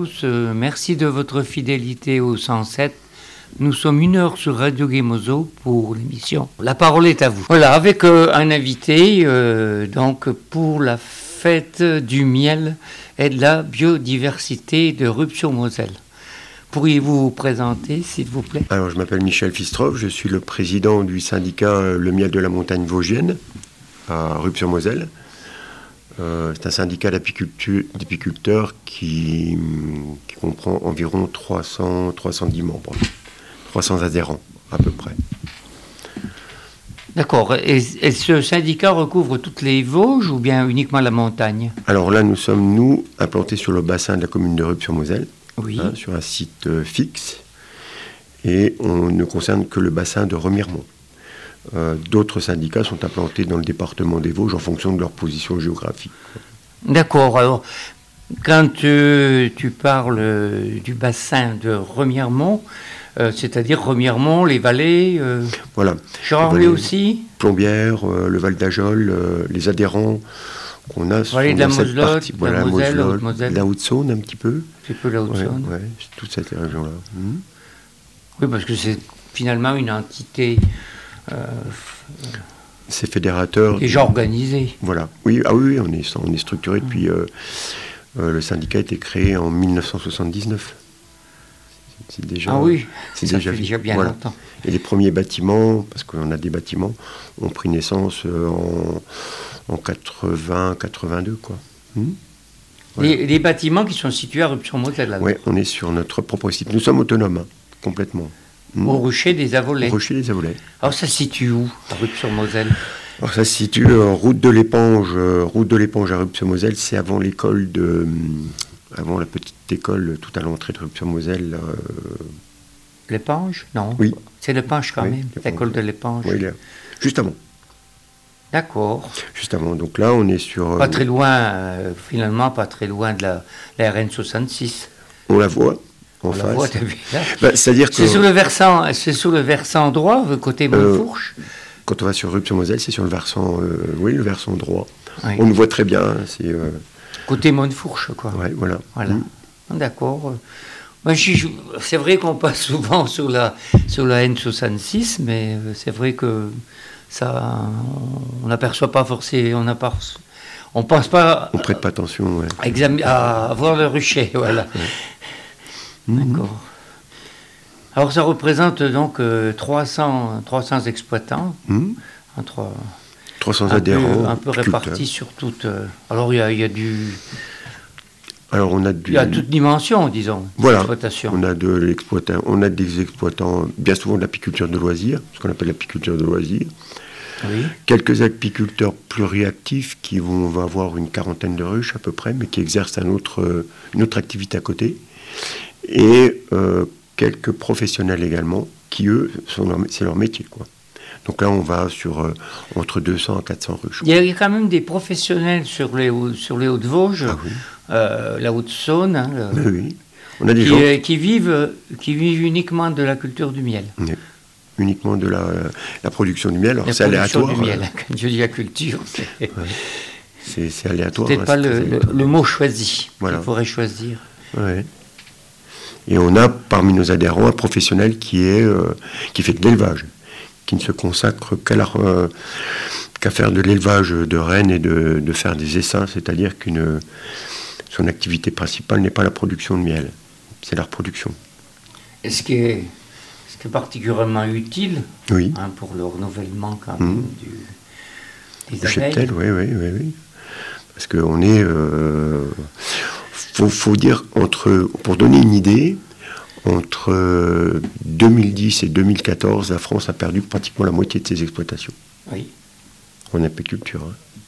tous, merci de votre fidélité au 107. Nous sommes 1 heure sur Radio Gemozo pour l'émission. La parole est à vous. Voilà, avec un invité donc pour la fête du miel et de la biodiversité de Rupt-sur-Moselle. Pourriez-vous vous présenter, s'il vous plaît? Alors, je m'appelle Michel Fistrov, je suis le président du syndicat Le Miel de la Montagne Vosgienne à Rupt-sur-Moselle. C'est un syndicat d'apiculteurs qui comprend environ 310 membres, 300 adhérents à peu près. D'accord. Et ce syndicat recouvre toutes les Vosges ou bien uniquement la montagne? Alors là, nous sommes, implantés sur le bassin de la commune de Rupt-sur-Moselle, oui. Sur un site fixe, et on ne concerne que le bassin de Remiremont. D'autres syndicats sont implantés dans le département des Vosges en fonction de leur position géographique. D'accord. Alors, quand tu parles du bassin de Remiremont, c'est-à-dire Remiremont, les vallées, voilà. Charmé aussi, Plombières, le Val d'Ajol, les adhérents qu'on a sont de la dans cette Moselotte, partie. Voilà, la Moselle, la Haute-Saône un petit peu. Un petit peu la Haute-Saône. Ouais, toute cette région-là. Oui, parce que c'est finalement une entité... c'est fédérateur. Déjà organisé. Voilà. Oui, oui, on est structuré depuis. Le syndicat a été créé en 1979. C'est déjà. Ah oui. C'est ça fait déjà bien longtemps. Et les premiers bâtiments, parce qu'on a des bâtiments, ont pris naissance en 80-82, quoi. Voilà. Les bâtiments qui sont situés à Rupt-sur-Moselle. Oui, on est sur notre propre site. Nous sommes autonomes, complètement. Au Rucher des Avolets. Au Rucher des Avolets. Alors ça se situe où, à Rupt-sur-Moselle? Alors ça se situe route de l'Épange à Rupt-sur-Moselle. C'est avant l'école avant la petite école tout à l'entrée de Rupt-sur-Moselle. L'Épange? Non. Oui. C'est l'Épange quand même, l'école de l'Épange. Oui, juste avant. D'accord. Juste avant. Donc là, on est sur... Pas très loin, finalement, pas très loin de la RN 66. On la voit. On la voit, t'as vu là. C'est-à-dire que... C'est sur le versant droit, côté Montfourche. Quand on va sur Rupt-sur-Moselle, c'est sur le versant, le versant droit. Oui. On le voit très bien. C'est, côté Montfourche, quoi. Ouais, voilà. D'accord. C'est vrai qu'on passe souvent sur la N66, mais c'est vrai que ça, on n'aperçoit pas forcément, on pense pas. On prête pas attention, ouais. À voir le rucher, voilà. Ouais. D'accord. Alors ça représente donc 300 exploitants, 300 adhérents, un peu répartis sur toute. Alors il y a du. Alors il y a toute dimension, disons, d'exploitation. On a des exploitants, bien souvent de l'apiculture de loisirs, ce qu'on appelle l'apiculture de loisirs. Oui. Quelques apiculteurs pluriactifs qui vont avoir une quarantaine de ruches à peu près, mais qui exercent une autre activité à côté. Et quelques professionnels également, qui eux, c'est leur métier, quoi. Donc là, on va sur entre 200 à 400 ruches. Il y a quand même des professionnels sur les Hauts-de-Vosges, la Haute-Saône, oui. On a des gens qui vivent uniquement de la culture du miel. Oui. Uniquement de la production du miel. Alors c'est aléatoire. Du miel. Quand je dis la culture, c'est aléatoire. C'est pas le mot choisi. Voilà. Il faudrait choisir. Ouais. Et on a parmi nos adhérents un professionnel qui fait de l'élevage, qui ne se consacre qu'à faire de l'élevage de rennes et de faire des essaims, c'est-à-dire que son activité principale n'est pas la production de miel, c'est la reproduction. Et ce qui est particulièrement utile, oui. Pour le renouvellement quand même des abeilles. Cheptel, oui. Parce qu'on est... faut dire, pour donner une idée, entre 2010 et 2014, la France a perdu pratiquement la moitié de ses exploitations. Oui. En apiculture.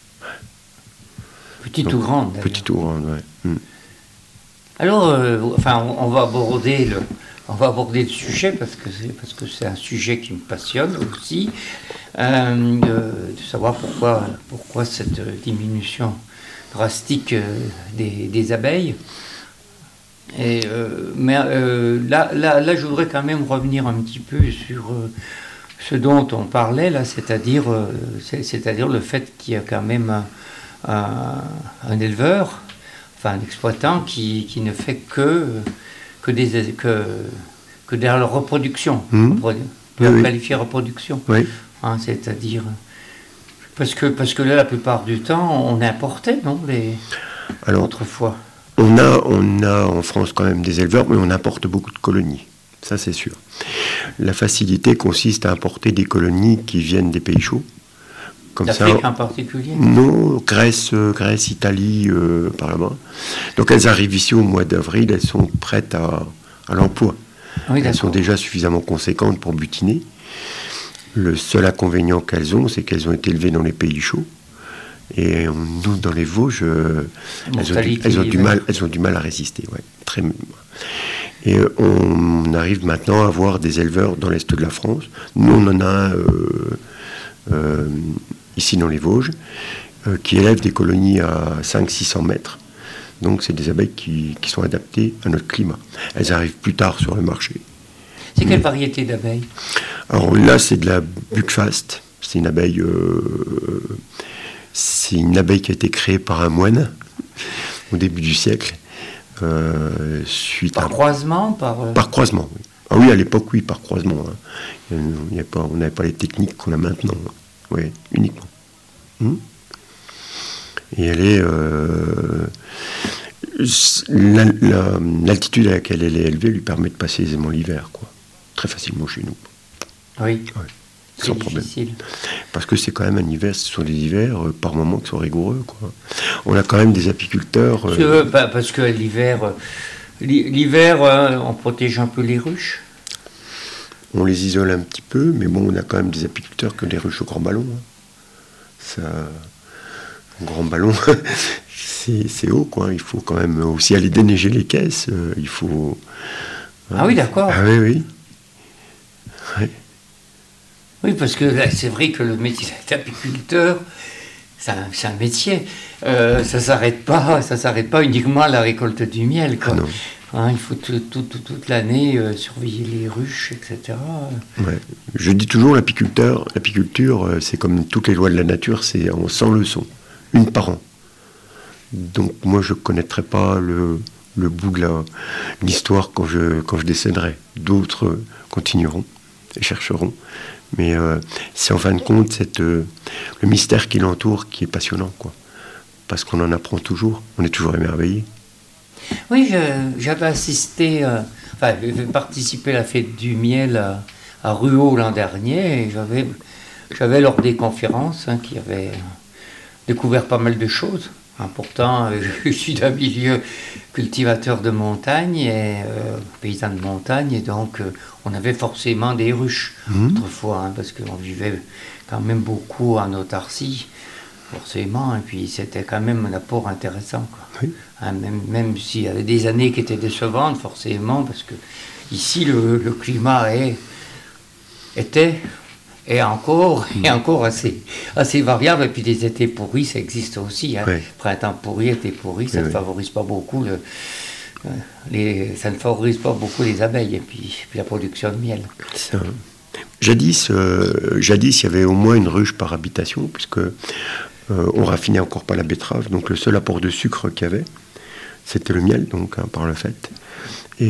Petite ou grande, d'ailleurs. Petite ou grande, oui. Alors, on va aborder le sujet parce que c'est un sujet qui me passionne aussi, de savoir pourquoi cette diminution drastique des abeilles. Mais là, je voudrais quand même revenir un petit peu sur ce dont on parlait là, c'est-à-dire le fait qu'il y a quand même un éleveur enfin l'exploitant qui ne fait que de la reproduction. On peut qualifier reproduction. Oui. Hein, c'est-à-dire parce que là la plupart du temps on importait, non, autrefois. On a en France quand même des éleveurs, mais on importe beaucoup de colonies. Ça, c'est sûr. La facilité consiste à importer des colonies qui viennent des pays chauds. Comme D'Afrique en particulier? Non, Grèce, Italie, par là-bas. Donc elles arrivent ici au mois d'avril, elles sont prêtes à l'emploi. Oui, elles sont déjà suffisamment conséquentes pour butiner. Le seul inconvénient qu'elles ont, c'est qu'elles ont été élevées dans les pays chauds. Et nous, dans les Vosges, elles ont du mal à résister. Ouais, très. Et on arrive maintenant à avoir des éleveurs dans l'est de la France. Nous, on en a ici dans les Vosges, qui élèvent des colonies à 500-600 mètres. Donc, c'est des abeilles qui sont adaptées à notre climat. Elles arrivent plus tard sur le marché. C'est quelle variété d'abeilles? Alors là, c'est de la Buckfast. C'est une abeille qui a été créée par un moine au début du siècle. Par croisement Par croisement, oui. Ah oui, à l'époque, oui, par croisement. Hein. On n'avait pas les techniques qu'on a maintenant. Hein. Oui, uniquement. Et elle est... l'altitude à laquelle elle est élevée lui permet de passer aisément l'hiver, quoi. Très facilement chez nous. Oui. Ouais, c'est sans difficile. problème. Parce que c'est quand même un hiver, ce sont des hivers par moments qui sont rigoureux, quoi. On a quand même des apiculteurs... Parce que l'hiver, on protège un peu les ruches. On les isole un petit peu, mais bon, on a quand même des apiculteurs que des ruches au grand ballon. Hein. Ça, un grand ballon, c'est haut, quoi. Il faut quand même aussi aller déneiger les caisses. Il faut... Ah oui, d'accord. Ah oui, oui. Ouais. Oui, parce que là, c'est vrai que le métier d'apiculteur, c'est un métier. Ça s'arrête pas uniquement à la récolte du miel, quoi. Ah non. Hein, il faut toute l'année surveiller les ruches, etc. Ouais. Je dis toujours, l'apiculture, c'est comme toutes les lois de la nature, c'est en 100 leçons, une par an. Donc moi, je ne connaîtrai pas le bout de l'histoire quand je décéderai. D'autres continueront et chercheront. Mais c'est en fin de compte le mystère qui l'entoure qui est passionnant, quoi. Parce qu'on en apprend toujours, on est toujours émerveillé. Oui, j'avais assisté, j'avais participé à la fête du miel à Ruault l'an dernier, et j'avais lors des conférences qui avaient découvert pas mal de choses. Pourtant, je suis d'un milieu cultivateur de montagne et paysan de montagne, et donc on avait forcément des ruches autrefois, parce qu'on vivait quand même beaucoup en autarcie, forcément, et puis c'était quand même un apport intéressant, quoi. Oui. Même s'il y avait des années qui étaient décevantes, forcément, parce que ici le climat était encore assez variable, et puis des étés pourris, ça existe aussi. Hein. Oui. Printemps pourri, été pourri, ça ne favorise pas beaucoup ça ne favorise pas beaucoup les abeilles et puis la production de miel. Ça. Jadis, il y avait au moins une ruche par habitation, puisque on raffinait encore pas la betterave, donc le seul apport de sucre qu'il y avait, c'était le miel, donc par le fait. Et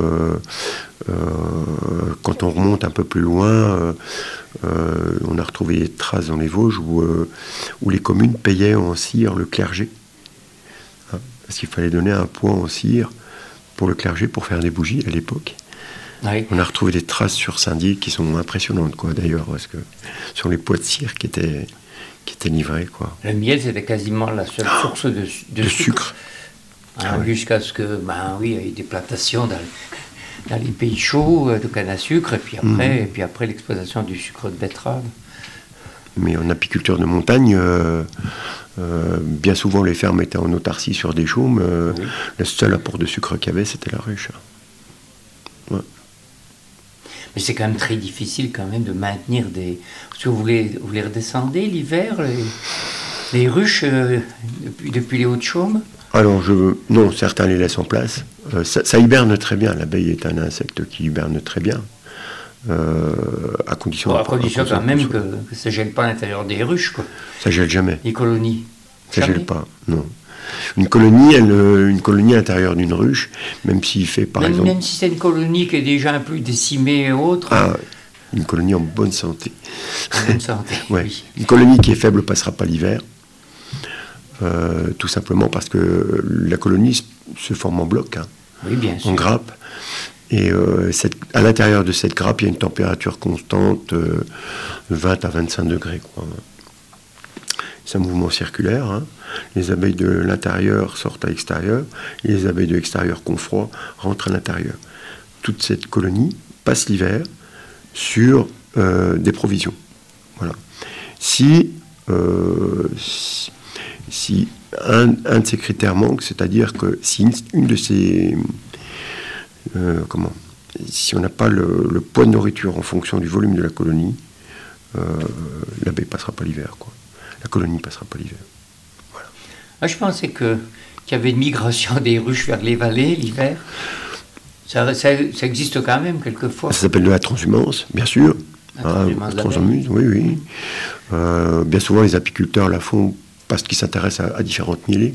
quand on remonte un peu plus loin, on a retrouvé des traces dans les Vosges où les communes payaient en cire le clergé. Hein, parce qu'il fallait donner un poids en cire pour le clergé pour faire des bougies à l'époque. Oui. On a retrouvé des traces sur Saint-Dié qui sont impressionnantes, quoi, d'ailleurs, parce que sur les poids de cire qui étaient livrés, quoi. Le miel, c'était quasiment la seule source de sucre. Hein, jusqu'à ce que, il y ait des plantations dans les pays chauds de canne à sucre, et puis après l'exploitation du sucre de betterave. Mais en apiculture de montagne, bien souvent les fermes étaient en autarcie sur des chaumes. Le seul apport de sucre qu'il y avait, c'était la ruche. Ouais. Mais c'est quand même très difficile quand même de maintenir des... Parce que vous les redescendez l'hiver, les ruches depuis les Hauts-de-Chaume? Alors, non, certains les laissent en place. Ça hiberne très bien. L'abeille est un insecte qui hiberne très bien. À condition quand même que ça ne gèle pas à l'intérieur des ruches, quoi. Ça gèle jamais. Les colonies. Ça gèle pas, non. Une colonie à l'intérieur d'une ruche, même s'il fait par exemple... Même si c'est une colonie qui est déjà un peu décimée et autres. Ah, une colonie en bonne santé. En bonne santé, ouais. oui. Une colonie qui est faible ne passera pas l'hiver. Tout simplement parce que la colonie se forme en bloc, hein, Oui, bien sûr. en grappe. Et à l'intérieur de cette grappe, il y a une température constante, 20 à 25 degrés, quoi. C'est un mouvement circulaire. Hein. Les abeilles de l'intérieur sortent à l'extérieur, et les abeilles de l'extérieur qui ont froid rentrent à l'intérieur. Toute cette colonie passe l'hiver sur des provisions. Voilà. Si un de ces critères manque, c'est-à-dire que si une de ces... si on n'a pas le poids de nourriture en fonction du volume de la colonie, l'abeille ne passera pas l'hiver, quoi. La colonie ne passera pas l'hiver. Voilà. Ah, je pensais qu'il y avait une migration des ruches vers les vallées l'hiver. Ça existe quand même quelquefois. Ça s'appelle de la transhumance, bien sûr. La transhumance, oui. Bien souvent, les apiculteurs la font parce qu'ils s'intéressent à différentes mielées.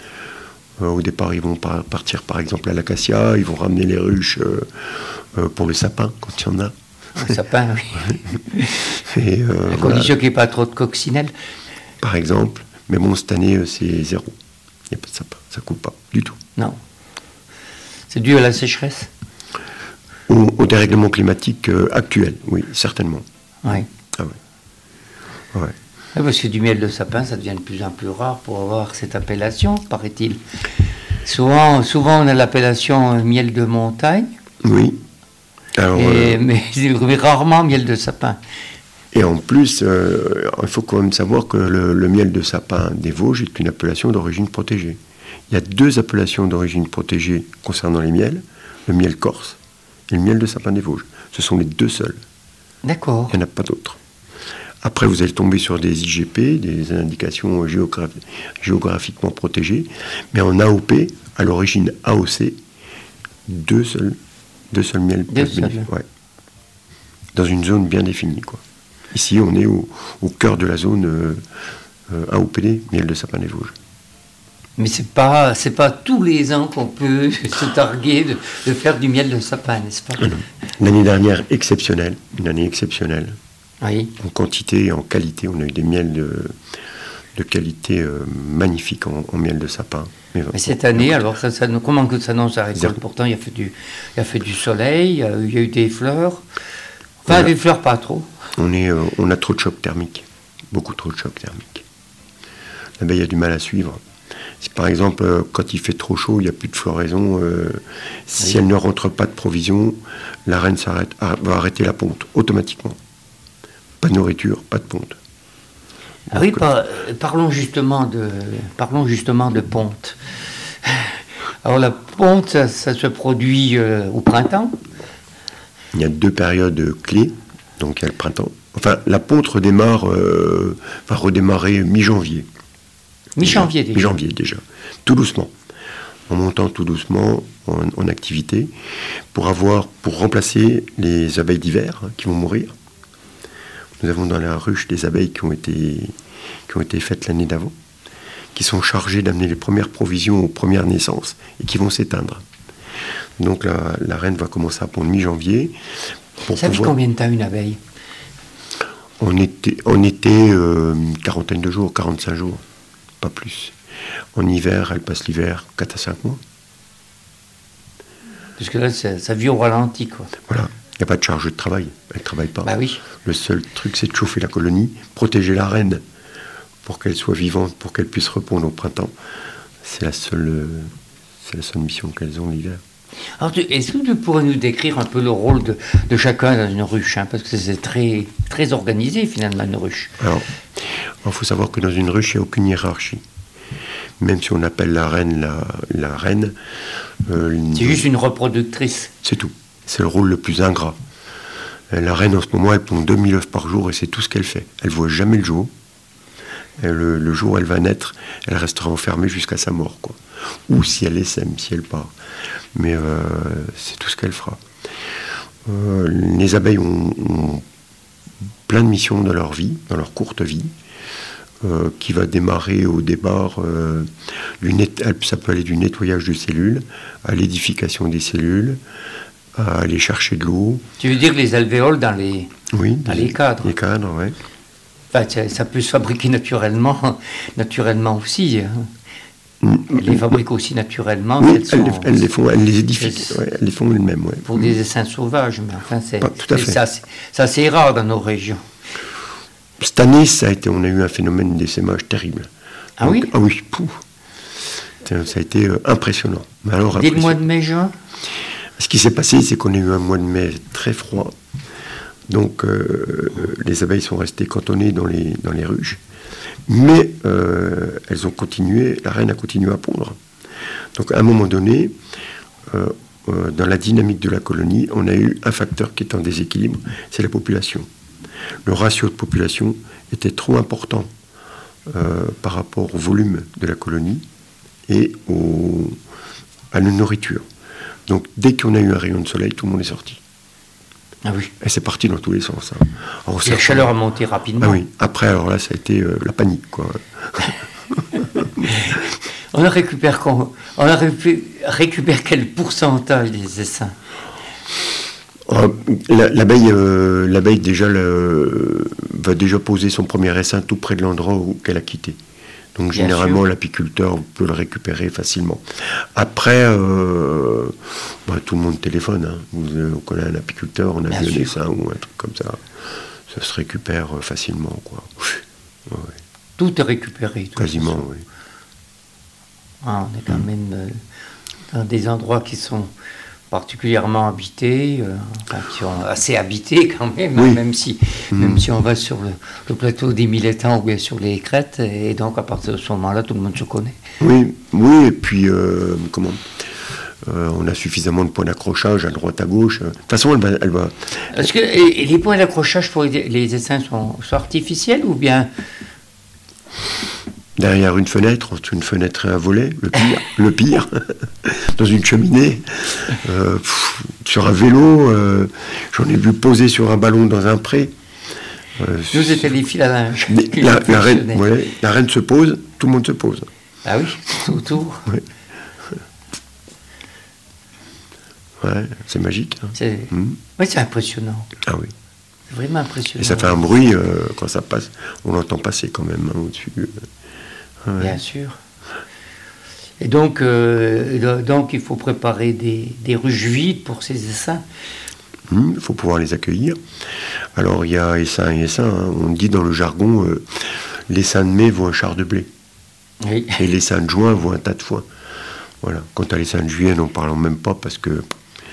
Au départ, ils vont partir par exemple à l'acacia, ils vont ramener les ruches pour le sapin, quand il y en a. Le sapin, oui. Et, à condition qu'il n'y ait pas trop de coccinelles. Par exemple. Mais bon, cette année, c'est zéro. Il n'y a pas de sapin, ça ne coule pas du tout. Non. C'est dû à la sécheresse? Au dérèglement climatique actuel, oui, certainement. Oui. Ah ouais. Ouais. Parce que du miel de sapin, ça devient de plus en plus rare pour avoir cette appellation, paraît-il. Souvent, on a l'appellation miel de montagne. Oui. Alors, mais rarement miel de sapin. Et en plus, il faut quand même savoir que le miel de sapin des Vosges est une appellation d'origine protégée. Il y a 2 appellations d'origine protégée concernant les miels, le miel corse et le miel de sapin des Vosges. Ce sont les 2 seuls. D'accord. Il n'y en a pas d'autres. Après, vous allez tomber sur des IGP, des indications géographiquement protégées, mais en AOP, à l'origine AOC, 2 seuls miels. 2 seuls. Ouais. Dans une zone bien définie, quoi. Ici, on est au cœur de la zone AOPD, miel de sapin des Vosges. Mais c'est pas tous les ans qu'on peut se targuer de faire du miel de sapin, n'est-ce pas? L'année dernière, exceptionnelle, une année exceptionnelle. Oui. En quantité et en qualité, on a eu des miels de qualité magnifique en miel de sapin. Mais cette année, alors comment que ça annonce la récolte? Pourtant, il y a fait du soleil, il y a eu des fleurs. Enfin, des fleurs pas trop. On a trop de chocs thermiques, beaucoup trop de chocs thermiques. L'abeille a du mal à suivre. Si par exemple, quand il fait trop chaud, il n'y a plus de floraison, si elle ne rentre pas de provisions, la reine va arrêter la ponte automatiquement. Pas de nourriture, pas de ponte. Ah oui, parlons justement de ponte. Alors la ponte, ça se produit au printemps. Il y a 2 périodes clés. Donc il y a le printemps. Enfin, la ponte va redémarrer mi-janvier. Mi-janvier déjà. Mi-janvier déjà. Tout doucement. En montant tout doucement en activité pour remplacer les abeilles d'hiver qui vont mourir. Nous avons dans la ruche des abeilles qui ont été faites l'année d'avant, qui sont chargées d'amener les premières provisions aux premières naissances et qui vont s'éteindre. Donc la reine va commencer à pondre mi-janvier. Ça fait combien de temps une abeille? On était une quarantaine de jours, 45 jours, pas plus. En hiver, elle passe l'hiver 4 à 5 mois. Parce que là, ça vit au ralenti, quoi. Voilà, il n'y a pas de charge de travail, elle ne travaille pas. Bah oui. Le seul truc, c'est de chauffer la colonie, protéger la reine pour qu'elle soit vivante, pour qu'elle puisse répondre au printemps. C'est la seule mission qu'elles ont l'hiver. Alors, est-ce que tu pourrais nous décrire un peu le rôle de chacun dans une ruche, hein, parce que c'est très, très organisé finalement une ruche. Alors, il faut savoir que dans une ruche, il n'y a aucune hiérarchie. Même si on appelle la reine la reine. C'est juste une reproductrice. C'est tout. C'est le rôle le plus ingrat. La reine en ce moment, elle pond 2000 œufs par jour et c'est tout ce qu'elle fait. Elle ne voit jamais le jour. Le jour où elle va naître, elle restera enfermée jusqu'à sa mort, quoi. Ou si elle essaime, si elle part. Mais c'est tout ce qu'elle fera. Les abeilles ont plein de missions dans leur vie, dans leur courte vie. qui va démarrer au départ, ça peut aller du nettoyage de cellules à l'édification des cellules, à aller chercher de l'eau. Tu veux dire les alvéoles dans les cadres? Les cadres, oui. Enfin, ça peut se fabriquer naturellement aussi. Hein. Elles les fabriquent aussi naturellement. Oui, elles les édifient, elles les font elles-mêmes. Ouais. Pour des essaims sauvages, mais enfin, tout à fait. Ça c'est rare dans nos régions. Cette année, on a eu un phénomène d'essaimage terrible. Ah oui? Ah oui, ça a été impressionnant. Mais alors, dès le mois de mai-juin? Ce qui s'est passé, c'est qu'on a eu un mois de mai très froid. Donc, les abeilles sont restées cantonnées dans les ruches. Mais elles ont continué, la reine a continué à pondre. Donc, à un moment donné, dans la dynamique de la colonie, on a eu un facteur qui est en déséquilibre, c'est la population. Le ratio de population était trop important par rapport au volume de la colonie et à la nourriture. Donc dès qu'on a eu un rayon de soleil, tout le monde est sorti. Ah oui. Et c'est parti dans tous les sens. Hein. Alors, la chaleur a monté rapidement. Ah oui. Après, alors là, ça a été la panique, quoi. On récupère quel pourcentage des essaims? L'abeille déjà va déjà poser son premier essaim tout près de l'endroit qu'elle a quitté. Donc Bien généralement sûr. l'apiculteur peut le récupérer facilement. Après, tout le monde téléphone. Hein. Vous connaissez un apiculteur, on a vu un essaim ou un truc comme ça. Ça se récupère facilement, quoi. Ouais. Tout est récupéré. Quasiment, oui. Ah, on est quand même dans des endroits qui sont particulièrement habités, qui sont assez habités quand même, oui. hein, même si on va sur le plateau des Mille Étangs ou bien sur les crêtes, et donc à partir de ce moment-là, tout le monde se connaît. Oui, et puis, on a suffisamment de points d'accrochage à droite, à gauche. De toute façon, elle va... Est-ce que et les points d'accrochage pour les essaims sont artificiels ou bien... Derrière une fenêtre, entre une fenêtre et un volet, le pire, dans une cheminée, sur un vélo, j'en ai vu poser sur un ballon dans un pré. Nous, c'était les fils à linge. La reine se pose, tout le monde se pose. Ah oui, tout autour. Oui. Ouais, c'est magique. Hein. Oui, c'est impressionnant. Ah oui. C'est vraiment impressionnant. Et ça fait un bruit quand ça passe. On l'entend passer quand même hein, au-dessus. Ouais. Bien sûr. Et donc il faut préparer des ruches vides pour ces essaims. Il faut pouvoir les accueillir. Alors il y a essaim et essaim. Hein. On dit dans le jargon, l'essaim de mai vaut un char de blé. Oui. Et l'essaim de juin vaut un tas de foin. Voilà. Quant à l'essaim de juillet, n'en parlons même pas parce que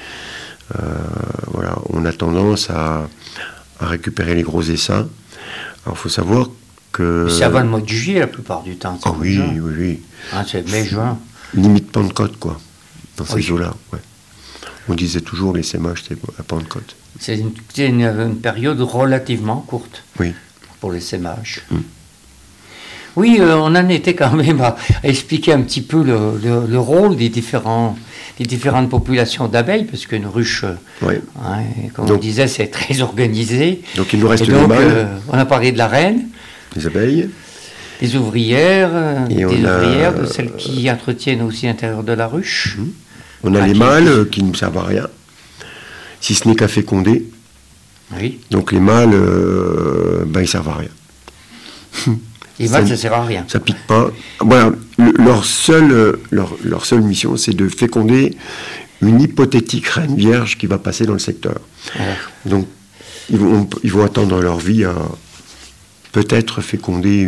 on a tendance à récupérer les gros essaims. Alors il faut savoir que... Ça va le mois de juillet la plupart du temps. Ah oui, oui. Hein, c'est mai-juin. Limite Pentecôte, quoi, dans ces eaux-là. Ouais. On disait toujours l'essaimage, c'est à Pentecôte. C'est une période relativement courte pour l'essaimage. Oui, on en était quand même à expliquer un petit peu le rôle des différentes populations d'abeilles, parce qu'une ruche, comme on disait, c'est très organisé. Donc il nous reste les mâles. On a parlé de la reine. Les abeilles. Les ouvrières, de celles qui entretiennent aussi l'intérieur de la ruche. On a les mâles qui ne servent à rien, si ce n'est qu'à féconder. Oui. Donc les mâles, ils ne servent à rien. Les mâles, ça ne sert à rien. Ça pique pas. Voilà, leur seule mission, c'est de féconder une hypothétique reine vierge qui va passer dans le secteur. Ouais. Donc ils vont attendre leur vie à peut-être féconder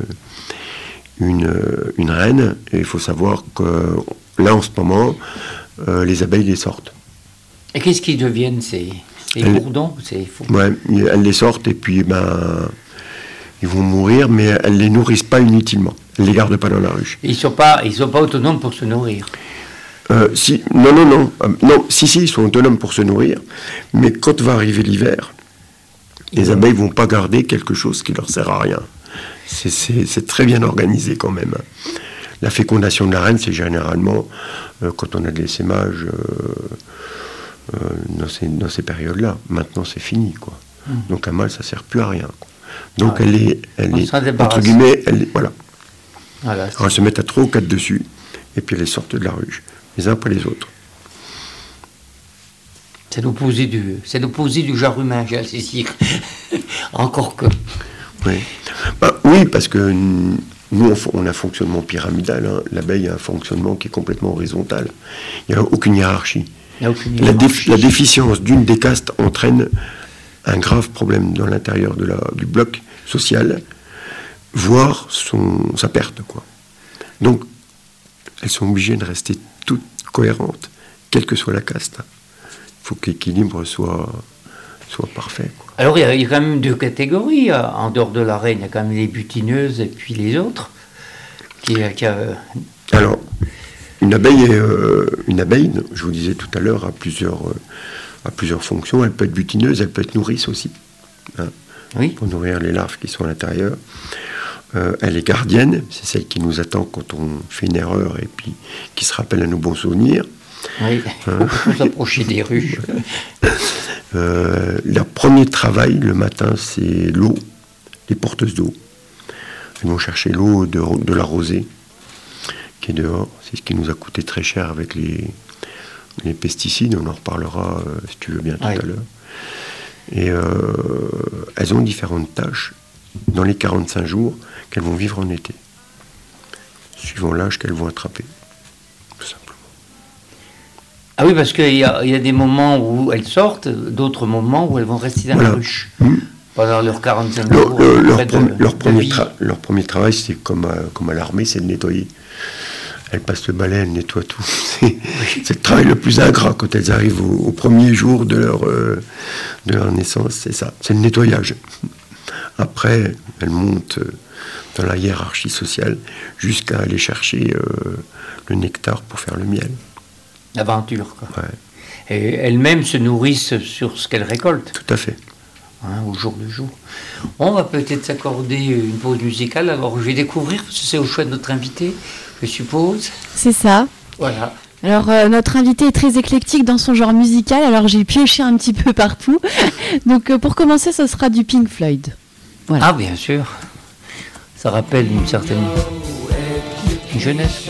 une reine. Et il faut savoir que là, en ce moment, les abeilles les sortent. Et qu'est-ce qu'ils deviennent, ces bourdons? Elles les sortent et puis ils vont mourir, mais elles ne les nourrissent pas inutilement. Elles ne les gardent pas dans la ruche. Ils sont pas autonomes pour se nourrir. Non, si, ils sont autonomes pour se nourrir, mais quand va arriver l'hiver, les abeilles ne vont pas garder quelque chose qui leur sert à rien. C'est très bien organisé quand même. La fécondation de la reine, c'est généralement quand on a de l'essaimage dans ces périodes-là. Maintenant, c'est fini, quoi. Donc un mâle, ça ne sert plus à rien, quoi. Donc elle est entre guillemets, voilà. Voilà. Alors elles se mettent à 3 ou 4 dessus, et puis elles sortent de la ruche, les uns après les autres. C'est l'opposé du genre humain, j'ai à saisir. Encore que. Oui. Oui, parce que nous, on a un fonctionnement pyramidal. Hein. L'abeille a un fonctionnement qui est complètement horizontal. Il n'y a aucune hiérarchie. La déficience d'une des castes entraîne un grave problème dans l'intérieur du bloc social, voire sa perte, quoi. Donc, elles sont obligées de rester toutes cohérentes, quelle que soit la caste. Il faut que l'équilibre soit parfait, quoi. Alors, il y a quand même 2 catégories. En dehors de la reine, il y a quand même les butineuses et puis les autres. Alors, une abeille, je vous disais tout à l'heure, a plusieurs fonctions. Elle peut être butineuse, elle peut être nourrice aussi, hein, oui. Pour nourrir les larves qui sont à l'intérieur. Elle est gardienne, c'est celle qui nous attend quand on fait une erreur et puis qui se rappelle à nos bons souvenirs. Oui, il faut s'approcher des ruches. Leur premier travail le matin, c'est l'eau, les porteuses d'eau. Elles vont chercher l'eau de la rosée qui est dehors. C'est ce qui nous a coûté très cher avec les pesticides. On en reparlera, si tu veux bien, tout à l'heure. Et elles ont différentes tâches dans les 45 jours qu'elles vont vivre en été, suivant l'âge qu'elles vont attraper, tout simplement. Ah oui, parce qu'il y a des moments où elles sortent, d'autres moments où elles vont rester dans la ruche. Pendant leurs 45 jours. Leur premier travail, c'est comme à l'armée, c'est de nettoyer. Elles passent le balai, elles nettoient tout. C'est le travail le plus ingrat quand elles arrivent au premier jour de leur naissance, c'est ça, c'est le nettoyage. Après, elles montent dans la hiérarchie sociale jusqu'à aller chercher le nectar pour faire le miel. L'aventure, quoi. Ouais. Et elles-mêmes se nourrissent sur ce qu'elles récoltent. Tout à fait. Hein, au jour le jour. On va peut-être s'accorder une pause musicale. Alors, je vais découvrir, parce que c'est au choix de notre invité, je suppose. C'est ça. Voilà. Alors, notre invité est très éclectique dans son genre musical, alors j'ai pioché un petit peu partout. Donc, pour commencer, ce sera du Pink Floyd. Voilà. Ah, bien sûr. Ça rappelle une certaine jeunesse.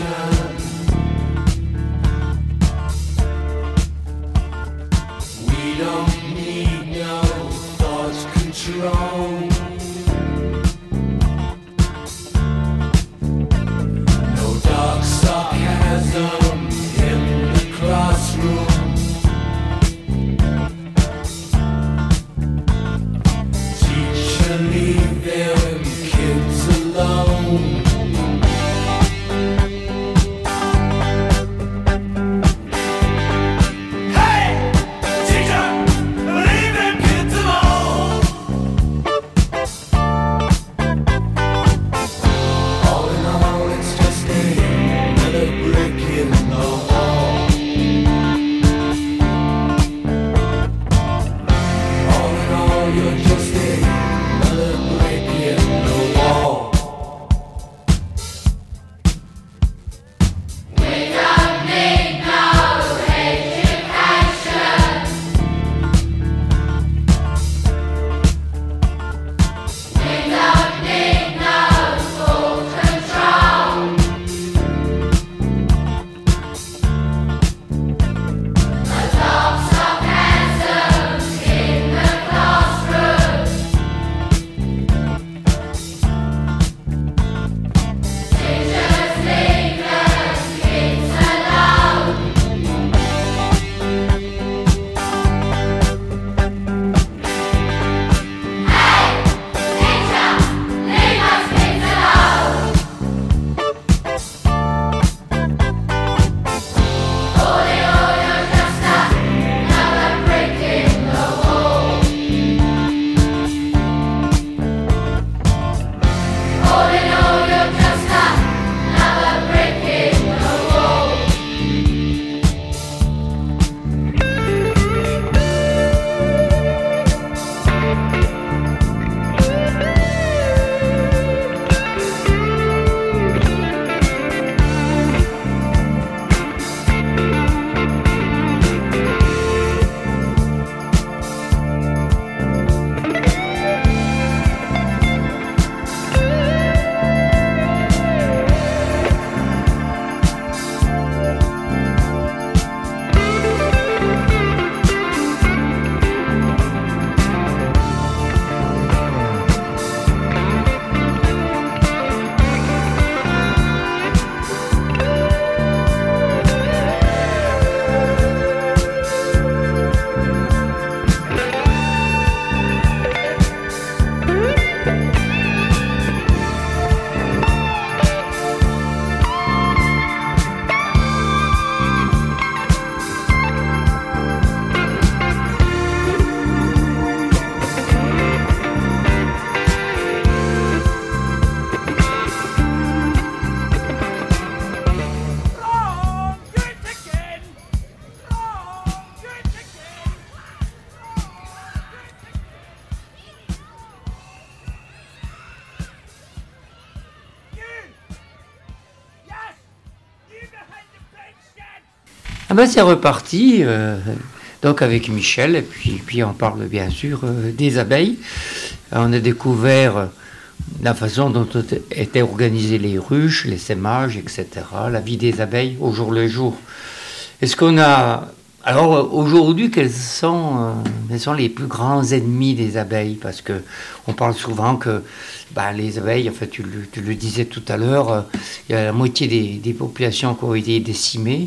Ah ben c'est reparti, donc avec Michel, et puis on parle bien sûr des abeilles. On a découvert la façon dont étaient organisées les ruches, les sémages, etc., la vie des abeilles au jour le jour. Est-ce qu'on a... Alors aujourd'hui, quels sont les plus grands ennemis des abeilles? Parce que on parle souvent que les abeilles, en fait, tu le disais tout à l'heure, il y a la moitié des populations qui ont été décimées.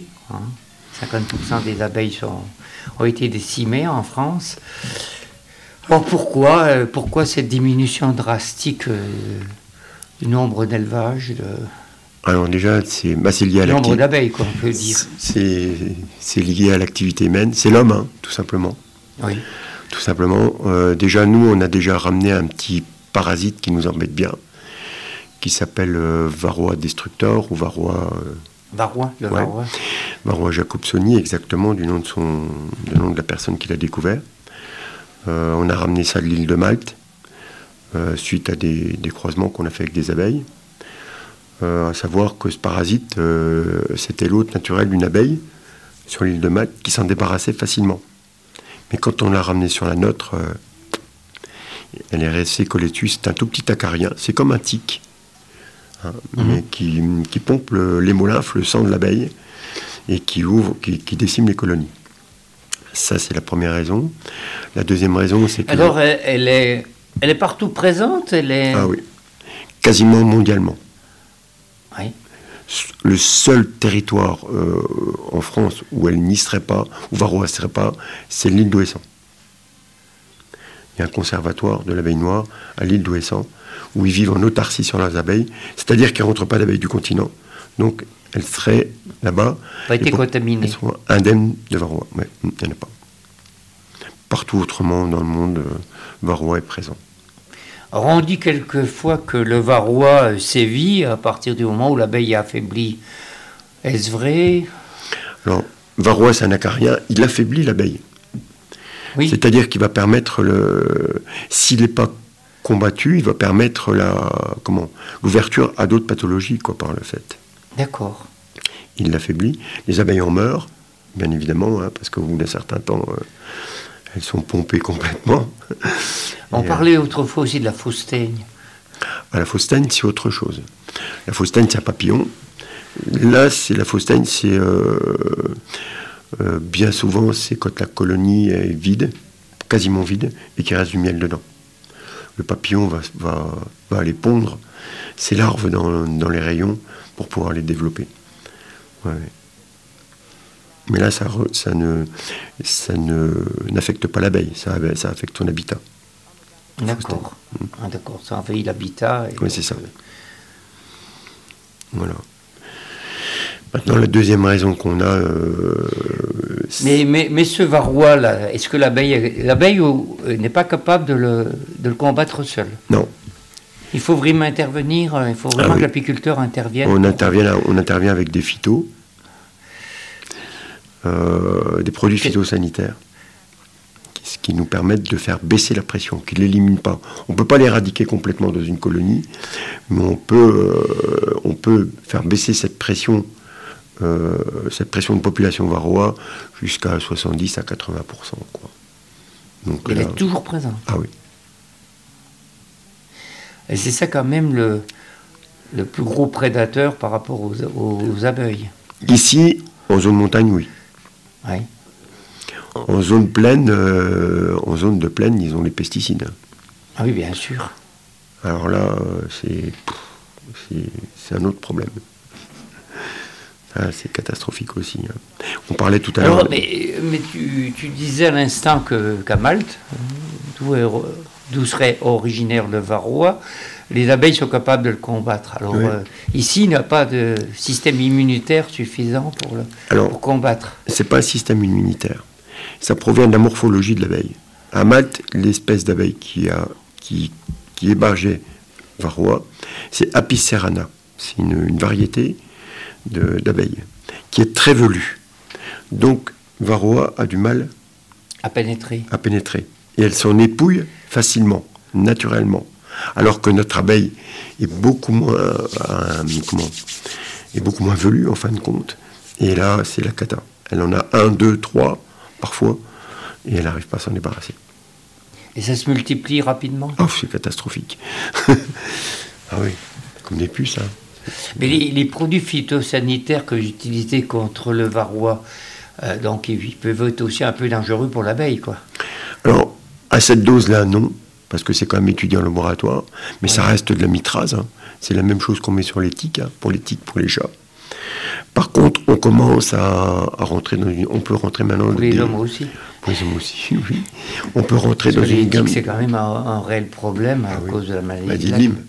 50% des abeilles ont été décimées en France. Alors pourquoi cette diminution drastique du nombre d'élevages Alors déjà, c'est lié à le nombre d'abeilles, quoi, on peut dire. C'est lié à l'activité humaine. C'est l'homme, tout simplement. Oui. Tout simplement. Déjà, nous, on a déjà ramené un petit parasite qui nous embête bien, qui s'appelle Varroa destructor ou Varroa... Varroa. Varroa jacobsoni, exactement, du nom de la personne qui l'a découvert. On a ramené ça de l'île de Malte, suite à des croisements qu'on a fait avec des abeilles. À savoir que ce parasite, c'était l'hôte naturel d'une abeille sur l'île de Malte qui s'en débarrassait facilement. Mais quand on l'a ramené sur la nôtre, elle est restée collée dessus. C'est un tout petit acarien, c'est comme un tic, mais qui pompe l'hémolymphe, le sang de l'abeille, et qui décime les colonies. Ça, c'est la première raison. La deuxième raison, c'est que... Alors, elle est partout présente, Ah oui, quasiment mondialement. Oui. Le seul territoire en France où elle n'y serait pas, où Varroa ne serait pas, c'est l'île d'Ouessant. Il y a un conservatoire de l'abeille noire à l'île d'Ouessant, où ils vivent en autarcie sur leurs abeilles, c'est-à-dire qu'ils ne rentrent pas d'abeilles du continent. Donc, elles seraient là-bas. Pas été contaminées. Elles sont indemnes de Varroa. Ouais, il n'y en a pas. Partout autrement dans le monde, Varroa est présent. Alors on dit quelquefois que le varroa sévit à partir du moment où l'abeille est affaiblie. Est-ce vrai? Alors, Varroa, c'est un acarien, il affaiblit l'abeille. Oui. C'est-à-dire qu'il va permettre, s'il n'est pas combattu, il va permettre l'ouverture à d'autres pathologies par le fait. D'accord. Il l'affaiblit. Les abeilles en meurent, bien évidemment, parce qu'au bout d'un certain temps, elles sont pompées complètement. On parlait autrefois aussi de la fausse teigne. La fausse teigne, c'est autre chose. La fausse teigne, c'est un papillon. Là, la fausse teigne, c'est bien souvent, c'est quand la colonie est vide, quasiment vide, et qu'il reste du miel dedans. Le papillon va aller pondre ses larves dans les rayons pour pouvoir les développer. Ouais. Mais là, ça n'affecte pas l'abeille, ça affecte son habitat. D'accord. D'accord, ça envahit l'habitat. Oui, c'est ça. Voilà. Maintenant, la deuxième raison qu'on a... Mais ce varroa-là, est-ce que l'abeille n'est pas capable de le combattre seule? Non. Il faut vraiment intervenir, il faut vraiment que l'apiculteur intervienne. On intervient avec des phytos, des produits phytosanitaires, qui nous permettent de faire baisser la pression, qui ne l'éliminent pas. On ne peut pas l'éradiquer complètement dans une colonie, mais on peut faire baisser cette pression de population varroa jusqu'à 70 à 80%. Donc, elle est toujours présente. Ah oui. Et c'est ça quand même le plus gros prédateur par rapport aux abeilles. Ici, en zone montagne, oui. Oui. En zone de plaine, ils ont les pesticides. Ah oui, bien sûr. Alors là, c'est un autre problème. Ah, c'est catastrophique aussi. On parlait tout à l'heure... Mais tu disais à l'instant qu'à Malte, d'où serait originaire le varroa, les abeilles sont capables de le combattre. Alors ici, il n'y a pas de système immunitaire suffisant pour combattre. Ce n'est pas un système immunitaire. Ça provient de la morphologie de l'abeille. À Malte, l'espèce d'abeille qui hébergeait varroa, c'est Apis cerana. C'est une variété d'abeilles qui est très velue. Donc, varroa a du mal à pénétrer. Et elle s'en épouille facilement, naturellement. Alors que notre abeille est beaucoup moins velue, en fin de compte. Et là, c'est la cata. Elle en a 1, 2, 3, parfois, et elle n'arrive pas à s'en débarrasser. Et ça se multiplie rapidement? Oh, c'est catastrophique. Ah oui, comme des puces, hein. Mais les produits phytosanitaires que j'utilisais contre le varroa, donc ils peuvent être aussi un peu dangereux pour l'abeille, quoi. Alors, à cette dose-là, non, parce que c'est quand même étudié en laboratoire, mais ça reste de la mitrase, hein. C'est la même chose qu'on met sur les tiques, hein, pour les chats. Par contre, on commence à rentrer dans une... On peut rentrer maintenant... Pour les hommes aussi. Pour les hommes aussi, oui. On peut rentrer parce dans que une gamme... c'est quand même un réel problème à cause de la maladie de Lyme.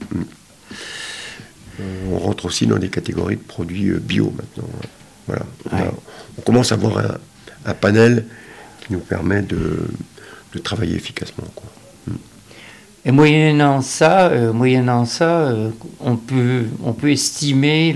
On rentre aussi dans des catégories de produits bio maintenant. Voilà. On commence à avoir un panel qui nous permet de travailler efficacement, quoi. Et moyennant ça, on peut estimer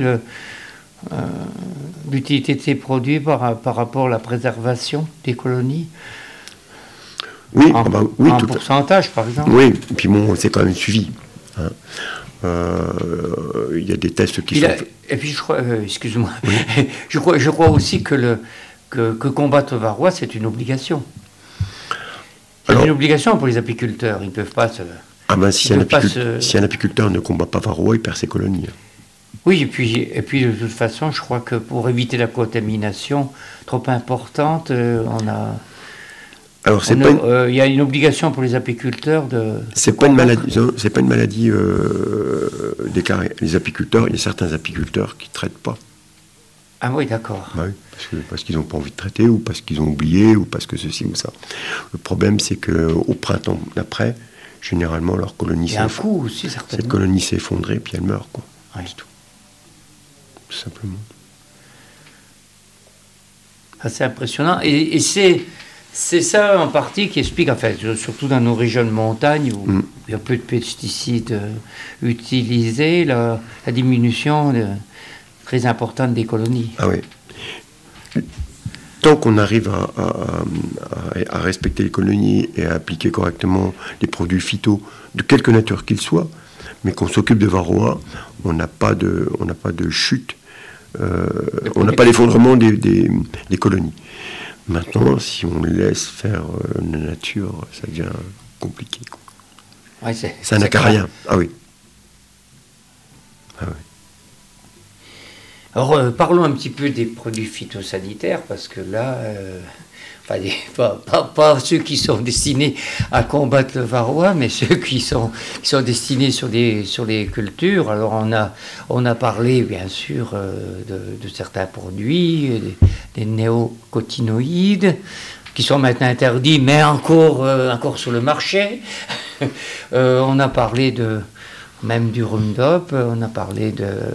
l'utilité de ces produits par rapport à la préservation des colonies. Oui, en pourcentage, par exemple. Oui, et puis bon, c'est quand même suivi, hein. Il y a des tests qui sont faits. Et puis je crois, excuse-moi, oui. je crois aussi que combattre le varroa, c'est une obligation. C'est une obligation pour les apiculteurs. Ils ne peuvent pas se... si un apiculteur ne combat pas varroa, il perd ses colonies. Oui, et puis de toute façon, je crois que pour éviter la contamination trop importante, il y a une obligation pour les apiculteurs de... C'est pas une maladie déclarée. Les apiculteurs, il y a certains apiculteurs qui ne traitent pas. Ah oui, d'accord. Bah oui, parce qu'ils n'ont pas envie de traiter, ou parce qu'ils ont oublié, ou parce que ceci ou ça. Le problème, c'est qu'au printemps d'après, généralement, leur colonie s'effondre. Aussi, certainement. Cette colonie s'est effondrée, puis elle meurt, quoi. Oui. C'est tout. Tout simplement. C'est impressionnant. Et c'est ça en partie qui explique, en fait, surtout dans nos régions de montagne où il y a peu de pesticides utilisés, la diminution très importante des colonies. Ah oui. Tant qu'on arrive à respecter les colonies et à appliquer correctement les produits phyto, de quelque nature qu'ils soient, mais qu'on s'occupe de varroa, on n'a pas de chute, on n'a pas d'effondrement des colonies. Maintenant, si on laisse faire la nature, ça devient compliqué, quoi. Ouais, ça n'a qu'à rien. Ah oui. Ah oui. Alors, parlons un petit peu des produits phytosanitaires, parce que là, pas ceux qui sont destinés à combattre le varroa, mais ceux qui sont destinés sur les cultures. Alors, on a parlé, bien sûr, de certains produits, des néocotinoïdes, qui sont maintenant interdits, mais encore sur le marché. On a parlé même du Roundup, on a parlé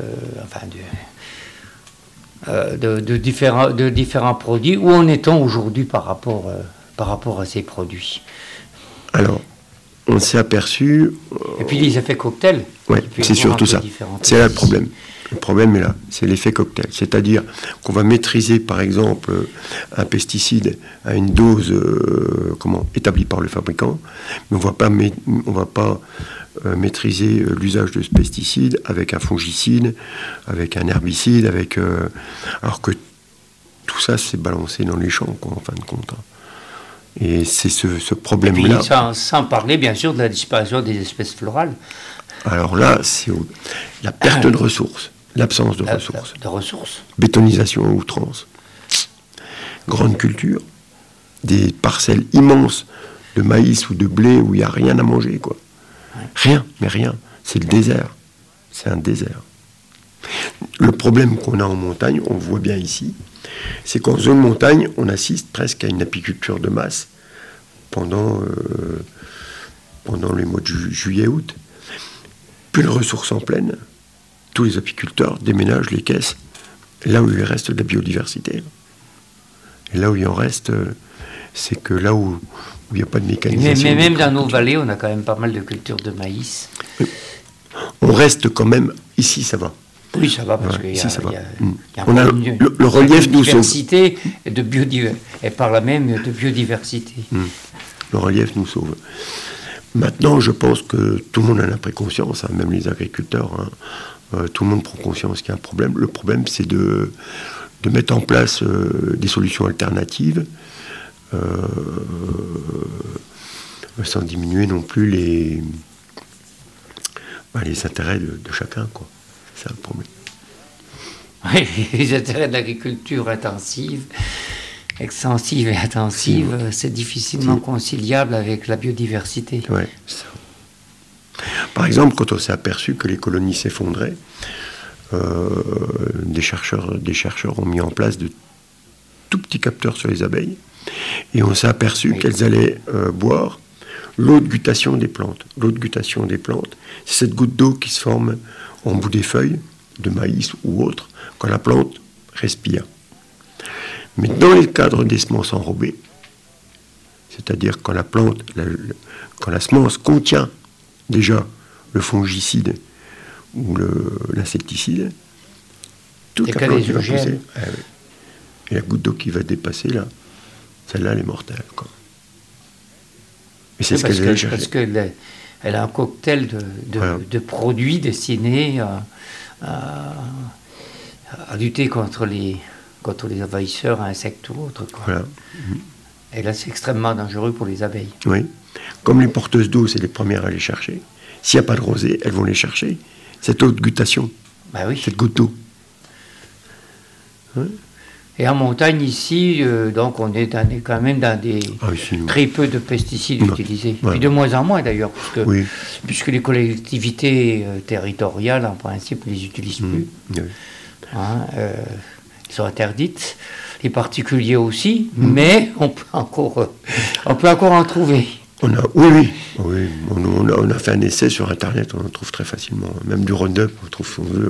de différents produits. Où en est-on aujourd'hui par rapport à ces produits? Alors, on s'est aperçu... Et puis les effets cocktails. Oui, c'est surtout ça. C'est là le problème. Le problème est là, c'est l'effet cocktail. C'est-à-dire qu'on va maîtriser, par exemple, un pesticide à une dose établie par le fabricant, mais on va pas maîtriser l'usage de ce pesticide avec un fongicide, avec un herbicide, alors que tout ça, c'est balancé dans les champs, quoi, en fin de compte. Et c'est ce problème-là. Et puis, sans parler, bien sûr, de la disparition des espèces florales. Alors là, c'est la perte de ressources, l'absence de ressources. De ressources. Bétonisation à outrance. Grande culture. Des parcelles immenses de maïs ou de blé où il n'y a rien à manger, quoi. Ouais. Rien, mais rien. C'est le désert. C'est un désert. Le problème qu'on a en montagne, on le voit bien ici, c'est qu'en zone montagne, on assiste presque à une apiculture de masse pendant les mois de juillet-août. Plus de ressources en pleine, tous les apiculteurs déménagent les caisses là où il reste de la biodiversité. Et là où il en reste, c'est que là où il n'y a pas de mécanisation. Mais même dans nos vallées, on a quand même pas mal de cultures de maïs. On reste quand même, ici ça va. Oui, ça va, parce qu'il y a le relief nous sauve. Et par là même de biodiversité. Le relief nous sauve. Maintenant, je pense que tout le monde en a pris conscience, hein, même les agriculteurs. Tout le monde prend conscience qu'il y a un problème. Le problème, c'est de de mettre en place des solutions alternatives sans diminuer non plus les intérêts de chacun, quoi. C'est ça le problème. Oui, les intérêts de l'agriculture extensive et intensive, c'est difficilement conciliable avec la biodiversité. Ouais, c'est ça. Par exemple, quand on s'est aperçu que les colonies s'effondraient, des chercheurs ont mis en place de tout petits capteurs sur les abeilles, et on s'est aperçu qu'elles allaient boire l'eau de guttation des plantes. L'eau de guttation des plantes, c'est cette goutte d'eau qui se forme en bout des feuilles de maïs ou autre quand la plante respire. Mais dans les cadres des semences enrobées, c'est-à-dire quand quand la semence contient déjà le fongicide ou l'insecticide, toute la plante qui va pousser, et la goutte d'eau qui va dépasser là, celle-là elle est mortelle, quoi. Et c'est ce qu'elle allait chercher. Parce qu'elle a un cocktail de produits destinés à lutter contre les envahisseurs, insectes ou autres, quoi. Voilà. Et là, c'est extrêmement dangereux pour les abeilles. Oui. Comme les porteuses d'eau, c'est les premières à les chercher. S'il n'y a pas de rosée, elles vont les chercher. Cette eau de guttation. Bah oui. Cette goutte d'eau. Oui. Et en montagne, ici, donc on est quand même dans des très peu de pesticides utilisés. Ouais. Puis de moins en moins d'ailleurs, oui. puisque les collectivités territoriales, en principe, ne les utilisent plus. Oui. Elles sont interdites. Les particuliers aussi, mais on peut encore en trouver. On a fait un essai sur Internet, on en trouve très facilement. Même du Roundup, on trouve ce qu'on veut.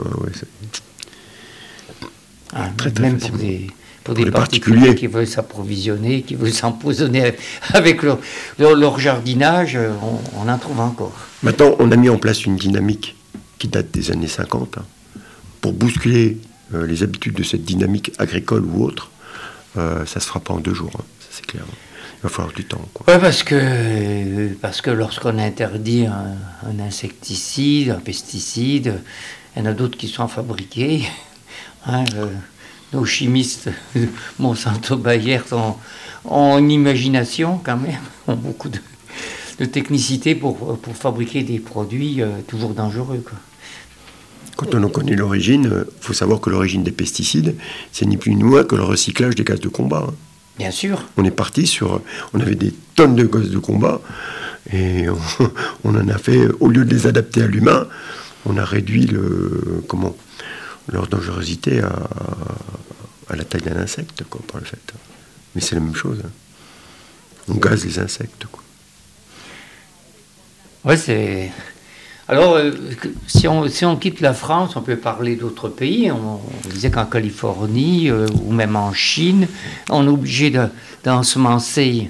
Très même facilement. Pour des particuliers qui veulent s'approvisionner, qui veulent s'empoisonner avec leur jardinage, on en trouve encore. Maintenant, on a mis en place une dynamique qui date des années 50 pour bousculer les habitudes de cette dynamique agricole ou autre. Ça ne se fera pas en 2 jours, ça c'est clair. Il va falloir du temps. Oui, parce que lorsqu'on interdit un insecticide, un pesticide, il y en a d'autres qui sont fabriqués. Nos chimistes, Monsanto, Bayer, ont une imagination quand même, ont beaucoup de technicité pour fabriquer des produits toujours dangereux, quoi. Quand on en connaît l'origine, il faut savoir que l'origine des pesticides, c'est ni plus ni moins que le recyclage des gaz de combat. Bien sûr. On est parti on avait des tonnes de gaz de combat, et on en a fait, au lieu de les adapter à l'humain, on a réduit leur dangerosité à la taille d'un insecte, quoi, par le fait. Mais c'est la même chose. On gaze les insectes, quoi. Ouais, c'est... Alors, si on quitte la France, on peut parler d'autres pays. On disait qu'en Californie ou même en Chine, on est obligé d'ensemencer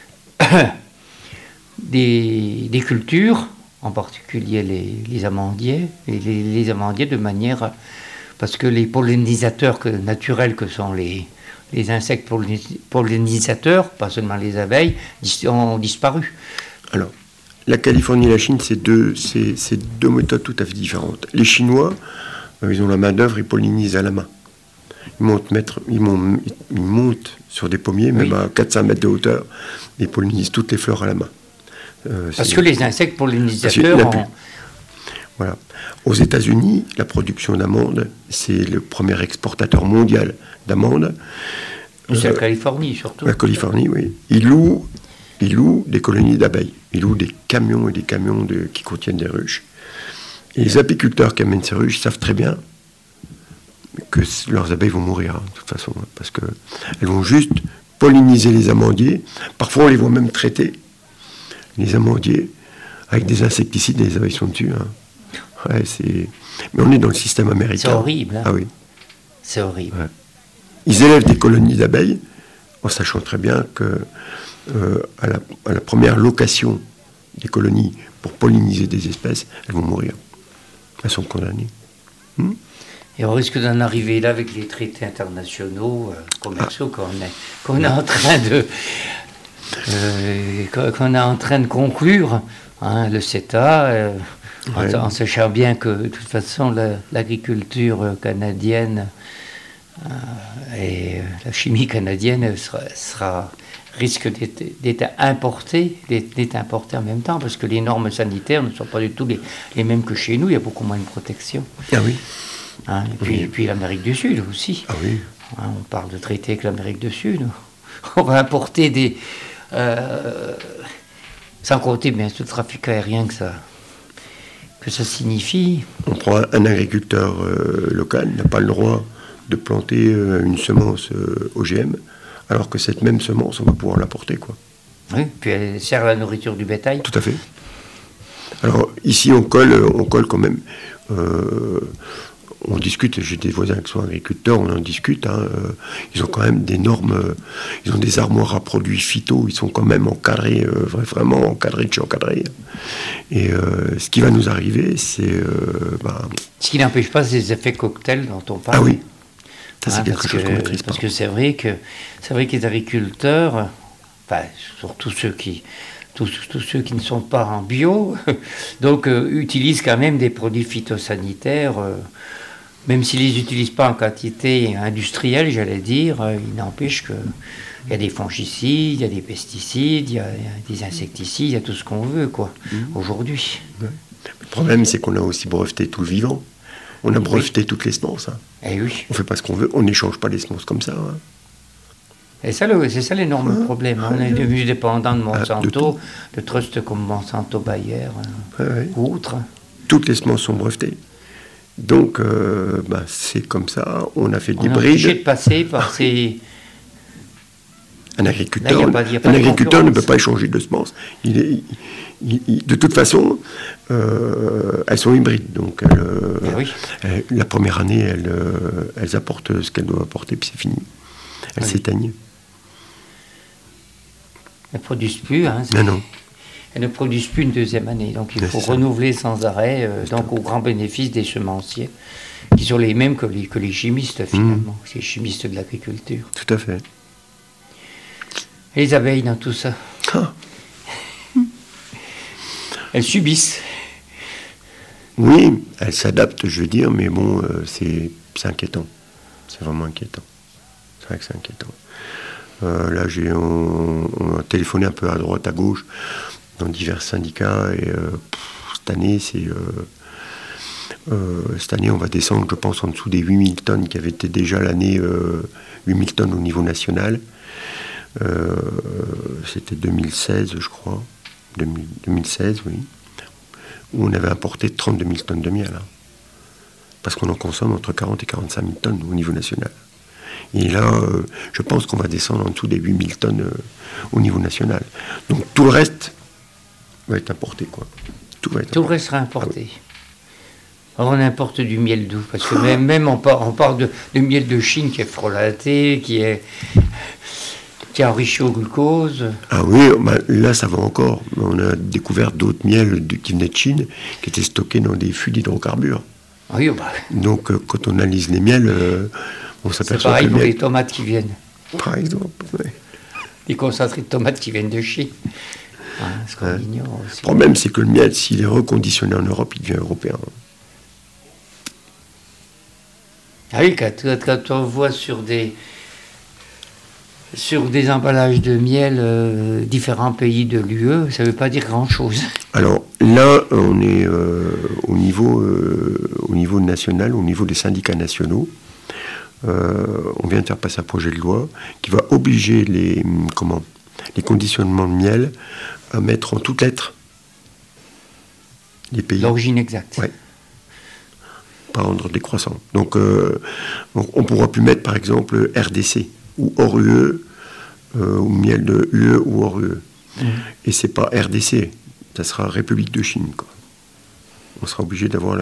des cultures, en particulier les amandiers, et les amandiers de manière... Parce que les pollinisateurs naturels que sont les insectes pollinisateurs, pas seulement les abeilles, ont disparu. Alors, la Californie et la Chine, c'est deux méthodes tout à fait différentes. Les Chinois, ils ont la main-d'œuvre, ils pollinisent à la main. Ils montent sur des pommiers, même à 400 mètres de hauteur, et ils pollinisent toutes les fleurs à la main. Parce que les insectes pollinisateurs Voilà. Aux États-Unis, la production d'amandes, c'est le premier exportateur mondial d'amandes. C'est la Californie surtout. La Californie, oui. Ils louent des colonies d'abeilles. Ils louent des camions et des camions qui contiennent des ruches. Et les apiculteurs qui amènent ces ruches savent très bien que leurs abeilles vont mourir, de toute façon, parce qu'elles vont juste polliniser les amandiers. Parfois, on les voit même traiter, les amandiers, avec des insecticides, et les abeilles sont dessus. Ouais, mais on est dans le système américain. C'est horrible. Hein. Ah oui. C'est horrible. Ouais. Ils élèvent des colonies d'abeilles en sachant très bien que à la première location des colonies pour polliniser des espèces, elles vont mourir. Elles sont condamnées. Et on risque d'en arriver là avec les traités internationaux commerciaux qu'on est en train de conclure. Le CETA, en sachant bien que de toute façon l'agriculture canadienne Et la chimie canadienne risque d'être importée en même temps, parce que les normes sanitaires ne sont pas du tout les mêmes que chez nous. Il y a beaucoup moins de protection. Ah oui. Et puis l'Amérique du Sud aussi. Ah oui. On parle de traité avec l'Amérique du Sud. On va importer sans compter bien sûr le trafic aérien que ça signifie. On prend un agriculteur local, n'a pas le droit de planter une semence OGM, alors que cette même semence, on va pouvoir l'apporter, quoi. Oui, puis elle sert à la nourriture du bétail. Tout à fait. Alors ici, on colle quand même. On discute, j'ai des voisins qui sont agriculteurs, on en discute. Ils ont quand même des normes, ils ont des armoires à produits phyto, ils sont quand même encadrés, vraiment encadrés de chez encadrés. Et ce qui va nous arriver, c'est... Ce qui n'empêche pas ces effets cocktails dont on parle. Ah oui, ça c'est quelque chose qu'on maîtrise pas. Parce que c'est vrai que les agriculteurs, surtout tous ceux qui ne sont pas en bio, donc utilisent quand même des produits phytosanitaires, même s'ils ne les utilisent pas en quantité industrielle, j'allais dire, il n'empêche qu'il y a des fongicides, il y a des pesticides, il y a des insecticides, il y a tout ce qu'on veut, quoi, aujourd'hui. Ouais. Le problème, c'est qu'on a aussi breveté tout le vivant. On a breveté toutes les semences. Eh oui. On ne fait pas ce qu'on veut, on n'échange pas les semences comme ça. Et c'est ça l'énorme problème. On est devenu dépendant de Monsanto, de trusts comme Monsanto, Bayer ou autres. Toutes les semences sont brevetées. Donc, c'est comme ça. On a fait des brides. On est obligé de passer par ces... Un agriculteur ne peut pas échanger de semences. De toute façon, elles sont hybrides. Donc, la première année, elles apportent ce qu'elles doivent apporter, puis c'est fini. Elles s'éteignent. Elles ne produisent plus. Non. Elles ne produisent plus une deuxième année. Donc il faut renouveler sans arrêt, donc au grand bénéfice des semenciers, qui sont les mêmes que les chimistes finalement, les chimistes de l'agriculture. Tout à fait. Et les abeilles dans tout ça. Elles subissent. Oui, elles s'adaptent, je veux dire, mais bon, c'est inquiétant. C'est vraiment inquiétant. C'est vrai que c'est inquiétant. Là, on a téléphoné un peu à droite, à gauche, dans divers syndicats, et cette année, on va descendre, je pense, en dessous des 8000 tonnes, qui avaient été déjà l'année 8000 tonnes au niveau national. C'était 2016, je crois. 2016, oui. Où on avait importé 32 000 tonnes de miel. Parce qu'on en consomme entre 40 et 45 000 tonnes au niveau national. Et là, je pense qu'on va descendre en dessous des 8000 tonnes au niveau national. Donc tout le reste va être importé, quoi. Tout le reste sera importé. Alors on importe du miel doux, parce que même on parle de miel de Chine qui est frelaté, qui est enrichi au glucose. Ah oui, là ça va encore. On a découvert d'autres miels qui venaient de Chine, qui étaient stockés dans des fûts d'hydrocarbures. Oui, Donc quand on analyse les miels... on s'aperçoit c'est pareil pour les tomates qui viennent. Par exemple, oui. Les concentrés de tomates qui viennent de Chine. Ce qu'on ignore aussi. Le problème, c'est que le miel, s'il est reconditionné en Europe, il devient européen. Ah oui, quand on voit sur des emballages de miel différents pays de l'UE, ça ne veut pas dire grand-chose. Alors là, on est au niveau national, au niveau des syndicats nationaux. On vient de faire passer un projet de loi qui va obliger les conditionnements de miel à mettre en toutes lettres les pays. L'origine exacte. Ouais. Pas ordre décroissant. Donc on ne pourra plus mettre par exemple RDC ou hors UE ou miel de UE ou hors UE. Et c'est pas RDC, ça sera République de Chine, quoi. On sera obligé d'avoir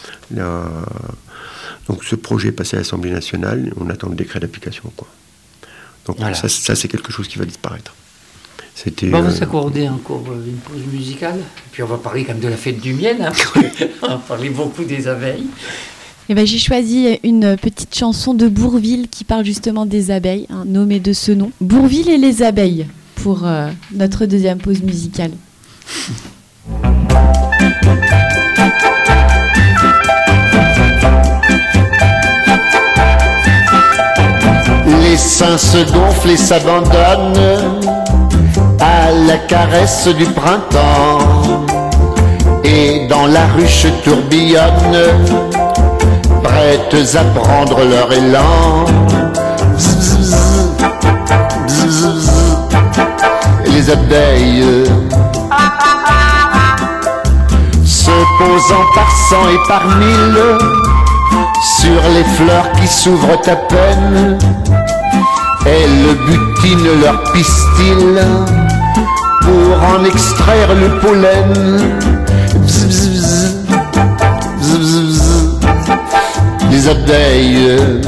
Donc ce projet est passé à l'Assemblée nationale, on attend le décret d'application, quoi. Donc voilà. ça c'est quelque chose qui va disparaître. On va s'accorder encore une pause musicale, puis on va parler quand même de la fête du miel, on va parler beaucoup des abeilles. Et j'ai choisi une petite chanson de Bourvil qui parle justement des abeilles, nommée de ce nom. Bourvil et les abeilles, pour notre deuxième pause musicale. sein se gonfle et s'abandonne à la caresse du printemps. Et dans la ruche tourbillonnent, prêtes à prendre leur élan. Les abeilles se posant par cent et par mille sur les fleurs qui s'ouvrent à peine, elles butinent leur pistil pour en extraire le pollen. Les abeilles,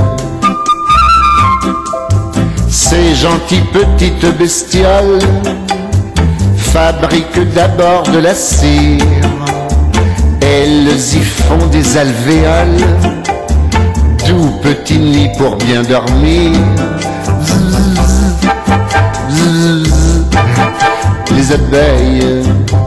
ces gentilles petites bestioles, fabriquent d'abord de la cire. Elles y font des alvéoles, tout petit nid pour bien dormir. Les abeilles,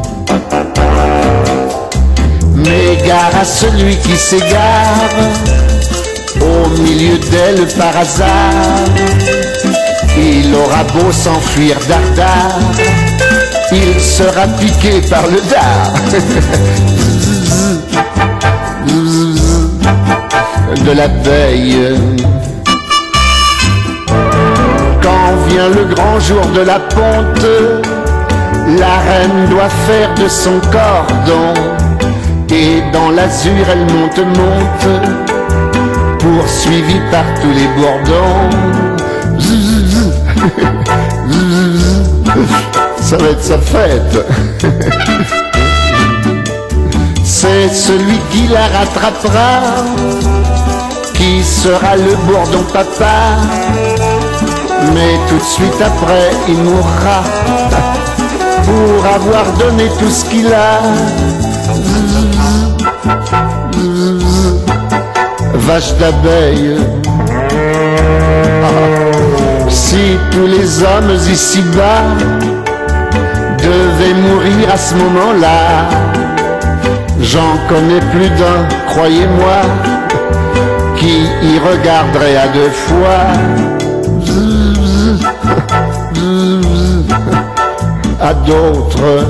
mais gare à celui qui s'égare au milieu d'elles par hasard. Il aura beau s'enfuir dardard, il sera piqué par le dard de l'abeille. Quand vient le grand jour de la ponte, la reine doit faire de son cordon, et dans l'azur elle monte, poursuivie par tous les bourdons. Ça va être sa fête. C'est celui qui la rattrapera qui sera le bourdon papa, mais tout de suite après il mourra pour avoir donné tout ce qu'il a. Vache d'abeille, si tous les hommes ici-bas devaient mourir à ce moment-là, j'en connais plus d'un, croyez-moi, qui y regarderait à deux fois. À d'autres,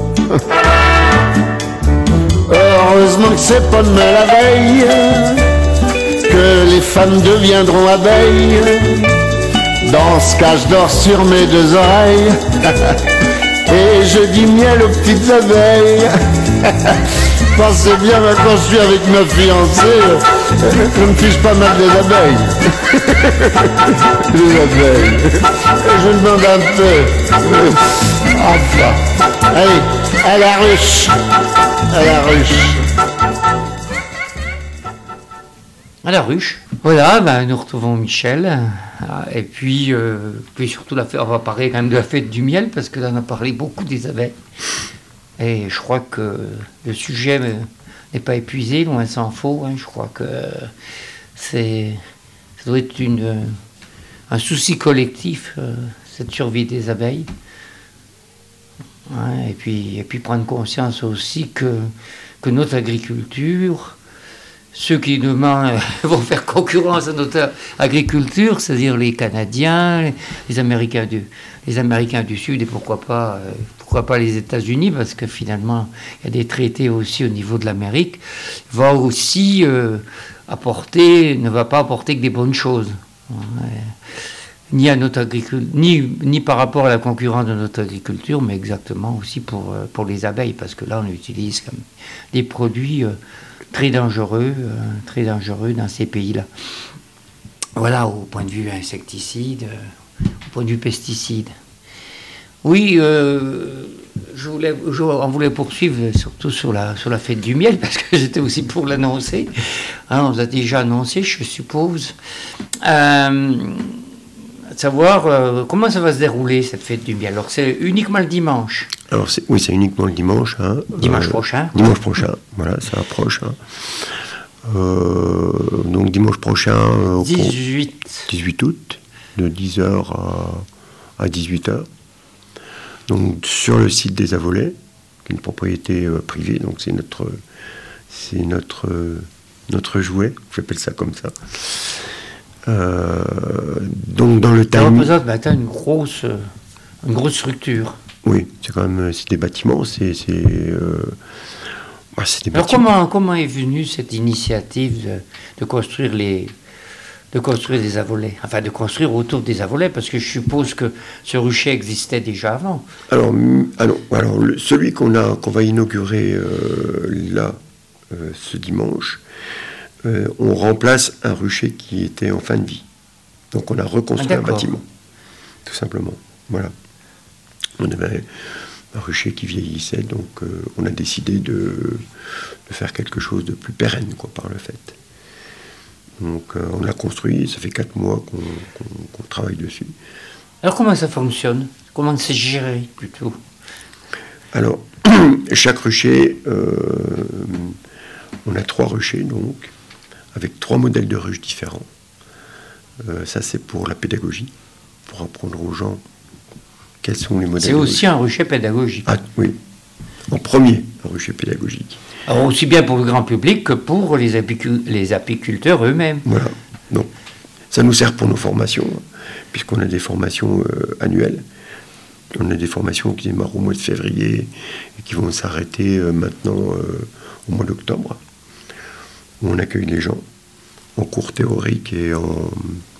heureusement que c'est pas demain la veille que les femmes deviendront abeilles. Dans ce cas je dors sur mes deux oreilles et je dis miel aux petites abeilles. Pensez bien, quand je suis avec ma fiancée, je me fiche pas mal des abeilles. Les abeilles, je demande un peu. Enfin, allez, à la ruche, à la ruche. À la ruche. Voilà, ben, nous retrouvons Michel. Et puis surtout, on va parler quand même de la fête du miel, parce que là, on a parlé beaucoup des abeilles. Et je crois que le sujet n'est pas épuisé, loin s'en faut. Hein. Je crois que ça doit être un souci collectif, cette survie des abeilles. Ouais, et puis prendre conscience aussi que notre agriculture, ceux qui demain vont faire concurrence à notre agriculture, c'est-à-dire les Canadiens, les Américains du Sud, et pourquoi pas les États-Unis, parce que finalement il y a des traités aussi au niveau de l'Amérique, va aussi ne va pas apporter que des bonnes choses. Ni à notre agriculture, ni par rapport à la concurrence de notre agriculture, mais exactement aussi pour les abeilles, parce que là on utilise comme des produits très dangereux dans ces pays-là. Voilà, au point de vue insecticide, au point de vue pesticide. Oui, on voulait poursuivre surtout sur la fête du miel, parce que j'étais aussi pour l'annoncer. Hein, on l'a déjà annoncé, je suppose. Savoir comment ça va se dérouler, cette fête du miel. Alors, c'est uniquement le dimanche. Alors, c'est uniquement le dimanche. Hein. Dimanche prochain. Dimanche prochain, voilà, ça approche. Hein. Donc, dimanche prochain... 18 août, de 10h à 18h. Donc, sur le site des Avolets, qui est une propriété privée, donc c'est notre jouet, j'appelle ça comme ça. Donc dans le Ça timing... représente maintenant une grosse structure. Oui, c'est quand même c'est des bâtiments, c'est des Alors bâtiments. comment est venue cette initiative de construire des avolets, enfin de construire autour des avolets, parce que je suppose que ce rucher existait déjà avant. Alors, celui qu'on va inaugurer là, ce dimanche, on remplace un rucher qui était en fin de vie. Donc on a reconstruit un bâtiment, tout simplement. Voilà. On avait un rucher qui vieillissait, donc on a décidé de faire quelque chose de plus pérenne, quoi, par le fait. Donc on l'a construit, ça fait 4 mois qu'on travaille dessus. Alors comment ça fonctionne? Comment c'est géré plutôt? Alors, chaque rucher, on a 3 ruchers, donc, avec 3 modèles de ruches différents. Ça, c'est pour la pédagogie, pour apprendre aux gens quels sont les modèles. C'est aussi un rucher pédagogique. Ah oui, en premier, un rucher pédagogique. Alors aussi bien pour le grand public que pour les apiculteurs eux-mêmes. Voilà, donc ça nous sert pour nos formations, puisqu'on a des formations annuelles. On a des formations qui démarrent au mois de février et qui vont s'arrêter maintenant au mois d'octobre, où on accueille les gens en cours théorique et en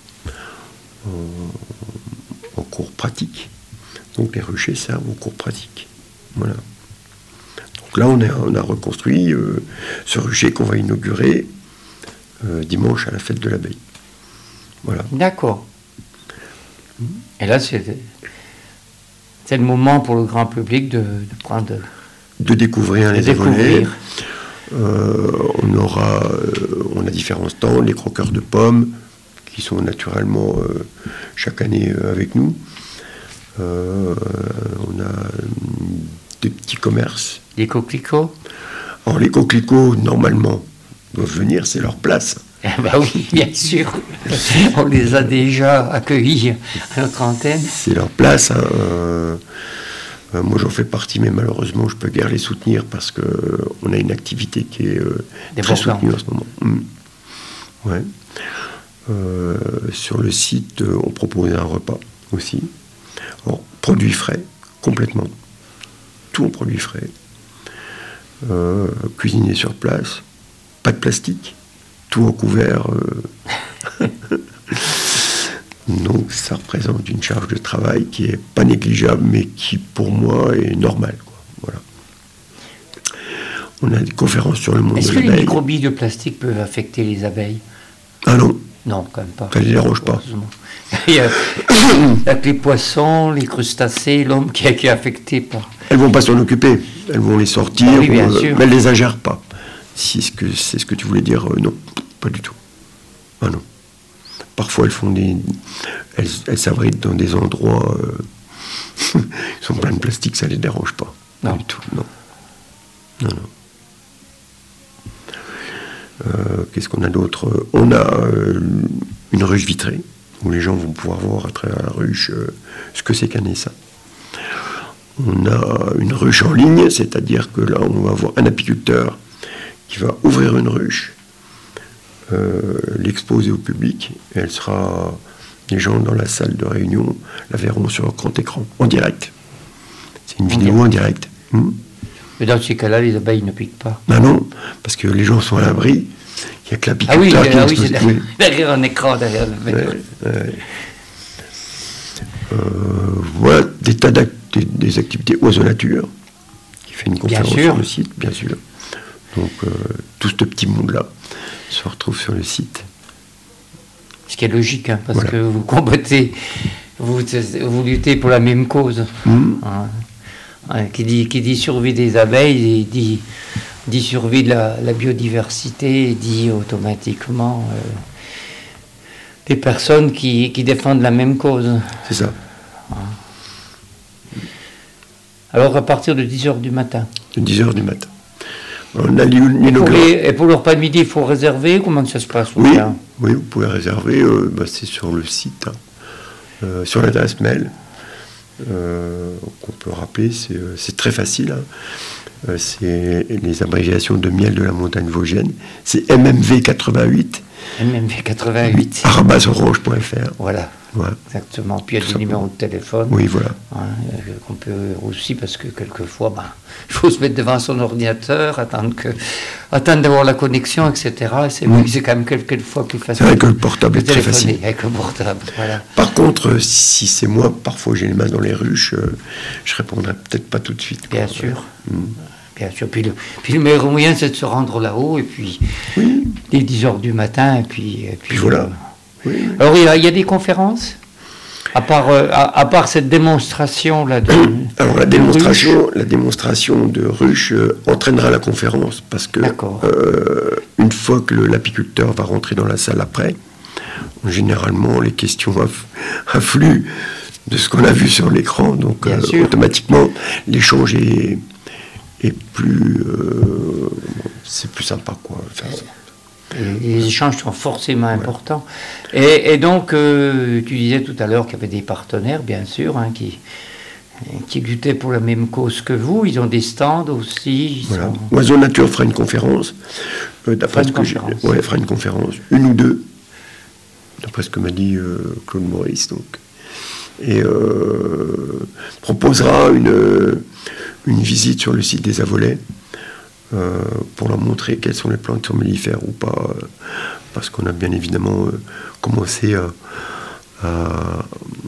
cours pratique. Donc les ruchers servent aux cours pratiques. Voilà. Donc là, on a reconstruit ce rucher qu'on va inaugurer dimanche à la fête de l'abeille. Voilà. D'accord. Et là, c'est le moment pour le grand public de prendre... De découvrir les avolets. On a différents stands, les croqueurs de pommes, qui sont naturellement chaque année avec nous. On a des petits commerces. Les coquelicots? Alors les coquelicots, normalement, doivent venir, c'est leur place. Bah oui, bien sûr. On les a déjà accueillis à notre antenne. C'est leur place. Moi, j'en fais partie, mais malheureusement, je peux guère les soutenir parce qu'on a une activité qui est très soutenue en ce moment. Ouais. Sur le site, on propose un repas aussi. Alors, produits frais, complètement. Tout en produits frais. Cuisiné sur place. Pas de plastique. Tout en couvert. Donc ça représente une charge de travail qui est pas négligeable, mais qui pour moi est normale, quoi. Voilà. On a des conférences sur le monde de l'abeille. Est-ce que les microbilles de plastique peuvent affecter les abeilles? Ah non. Non, quand même pas. Ça ne les dérange pas. Il y a avec les poissons, les crustacés, l'homme qui est affecté par... Elles vont pas s'en occuper. Elles vont les sortir, oui, bien sûr. mais elles les ingèrent pas. Si c'est ce que tu voulais dire, non, pas du tout. Ah non. Parfois, elles s'abritent dans des endroits qui sont pleins de plastique, ça ne les dérange pas. Non. Pas du tout, non. Non. Qu'est-ce qu'on a d'autre? On a une ruche vitrée, où les gens vont pouvoir voir à travers la ruche ce que c'est qu'un essaim. On a une ruche en ligne, c'est-à-dire que là, on va avoir un apiculteur qui va ouvrir une ruche, l'exposer au public, et les gens dans la salle de réunion la verront sur un grand écran, en direct. C'est une vidéo en direct. Mais dans ces cas-là, les abeilles ne piquent pas. Ben non, parce que les gens sont à l'abri, il n'y a que l'apiculteur qui c'est derrière un écran, derrière le mec. Voilà des tas des activités oiseau-nature, qui fait une conférence sur le site, bien sûr. Donc tout ce petit monde-là se retrouve sur le site. Ce qui est logique, hein, parce que vous combattez, vous luttez pour la même cause. Qui dit survie des abeilles, dit survie de la biodiversité, dit automatiquement des personnes qui défendent la même cause. C'est ça. Alors à partir de 10h du matin. De 10h du matin. On a et pour le repas de midi, il faut réserver? Comment ça se passe? Oui, vous pouvez réserver, c'est sur le site, sur l'adresse mail. Qu'on peut rappeler, c'est très facile. C'est les abréviations de miel de la montagne vosgienne. C'est MMV88 MMV88. @orange.fr. Voilà. Voilà. Exactement. Puis il y a Tout des numéros de téléphone. Oui, voilà. Qu'on peut aussi, parce que quelquefois, il faut se mettre devant son ordinateur, attendre d'avoir la connexion, etc. C'est quand même quelquefois plus facile. C'est vrai que le portable est très facile. Avec le portable, voilà. Par contre, si c'est moi, parfois j'ai les mains dans les ruches, je répondrai peut-être pas tout de suite. Bien sûr. Bien sûr. Puis le meilleur moyen, c'est de se rendre là-haut, et puis dès 10h du matin, et puis voilà. Oui. Alors, il y a des conférences à part cette démonstration là de. Alors la démonstration de ruche entraînera la conférence parce que une fois que l'apiculteur va rentrer dans la salle après, généralement les questions affluent de ce qu'on a vu sur l'écran, donc automatiquement l'échange est plus c'est plus sympa quoi. Les échanges sont forcément importants. Et donc, tu disais tout à l'heure qu'il y avait des partenaires, bien sûr, qui luttaient pour la même cause que vous. Ils ont des stands aussi. Voilà. Oiseau Nature fera une conférence. D'après ce que fera une conférence, une ou deux, d'après ce que m'a dit Claude Maurice. Donc. Et proposera une visite sur le site des Avolets. Pour leur montrer quelles sont les plantes mellifères ou pas, parce qu'on a bien évidemment commencé à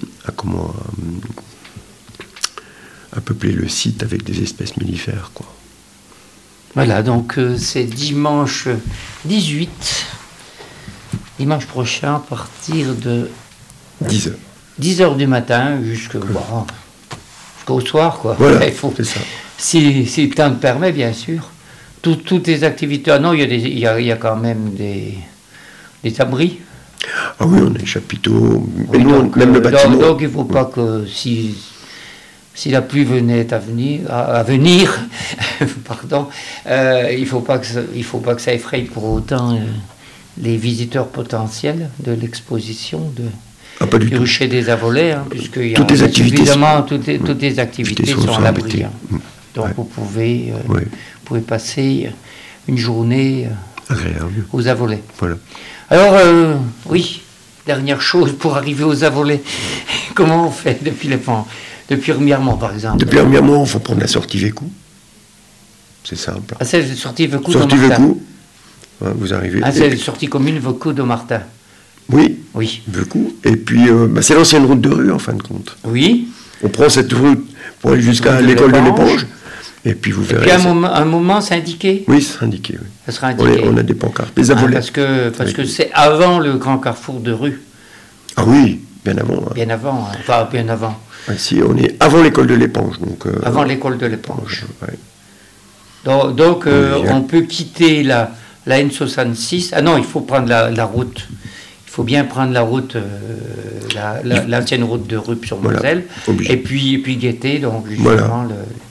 peupler le site avec des espèces mellifères, quoi. Voilà, donc c'est dimanche 18, dimanche prochain, à partir de 10h du matin jusqu'au soir, quoi. Voilà, c'est ça. Si le temps le permet, bien sûr. Toutes les activités. Ah non, il y a quand même des abris. Ah oui, on a des chapiteaux. Mais nous, donc, même le bâtiment. Donc il ne faut pas que si la pluie venait à venir, pardon, il ne faut pas que ça effraie pour autant les visiteurs potentiels de l'exposition du rucher des Avolets, puisqu'il y a évidemment toutes les activités sont à l'abri. Donc vous pouvez passer une journée agréable aux Avolets. Voilà. Alors, dernière chose pour arriver aux Avolets. Comment on fait depuis Remiremont, par exemple? Depuis Remiremont, il faut prendre la sortie Vécou. C'est simple. Ah, c'est la sortie Vécou de Martin. Vous arrivez. Ah, c'est la sortie commune Vécou de Martin. Oui. Vécou. Et puis, c'est l'ancienne route de rue, en fin de compte. Oui. On prend cette route pour aller jusqu'à l'école de l'Éponge. Et puis vous verrez. Et puis un moment, c'est indiqué? Oui, c'est indiqué. Oui. Ça sera indiqué. On a des pancartes. Des Avolets. Parce que c'est avant le grand carrefour de rue. Ah oui, bien avant. Bien avant. Enfin, bien avant. Ah, si, on est avant l'école de l'Éponge. Avant l'école de l'Éponge. Donc on peut quitter la N66. Ah non, il faut prendre la route. Il faut bien prendre la route, l'ancienne route de Rupt sur Moselle, et puis guetter donc justement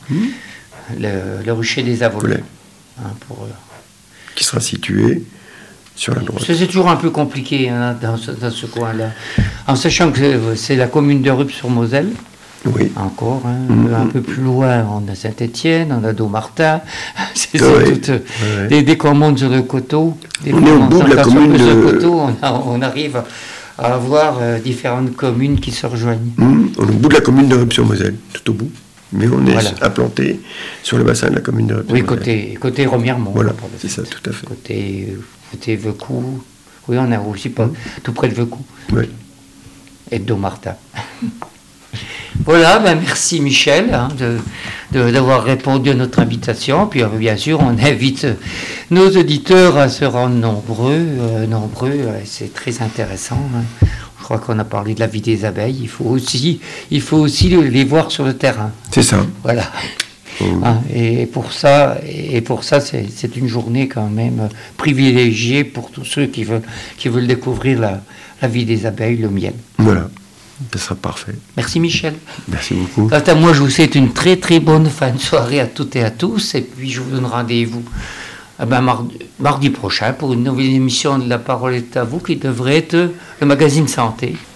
le rucher des Avolets. Qui sera situé sur la droite. C'est toujours un peu compliqué dans ce coin-là. En sachant que c'est la commune de Rupt sur Moselle. Oui. Encore, un peu plus loin, on a Saint-Étienne, on a Dommartin. C'est dès qu'on monte sur le coteau, on est au bout de la commune on arrive à avoir différentes communes qui se rejoignent. On est au bout de la commune de Rupt-sur-Moselle, tout au bout. Mais on est implanté sur le bassin de la commune de Rupt-sur-Moselle. Oui, côté Remiremont. Voilà, c'est ça, tout à fait. Côté Vécou. Oui, on est aussi pas tout près de Vécou. Oui. Et de Dommartin. Voilà, merci Michel d'avoir répondu à notre invitation. Puis bien sûr, on invite nos auditeurs à se rendre nombreux. C'est très intéressant. Je crois qu'on a parlé de la vie des abeilles. Il faut aussi les voir sur le terrain. C'est ça. Voilà. Et pour ça, c'est une journée quand même privilégiée pour tous ceux qui veulent découvrir la vie des abeilles, le miel. Voilà. Ça sera parfait. Merci Michel. Merci beaucoup. Quant à moi, je vous souhaite une très très bonne fin de soirée à toutes et à tous. Et puis je vous donne rendez-vous mardi prochain pour une nouvelle émission de La Parole est à vous qui devrait être le magazine Santé.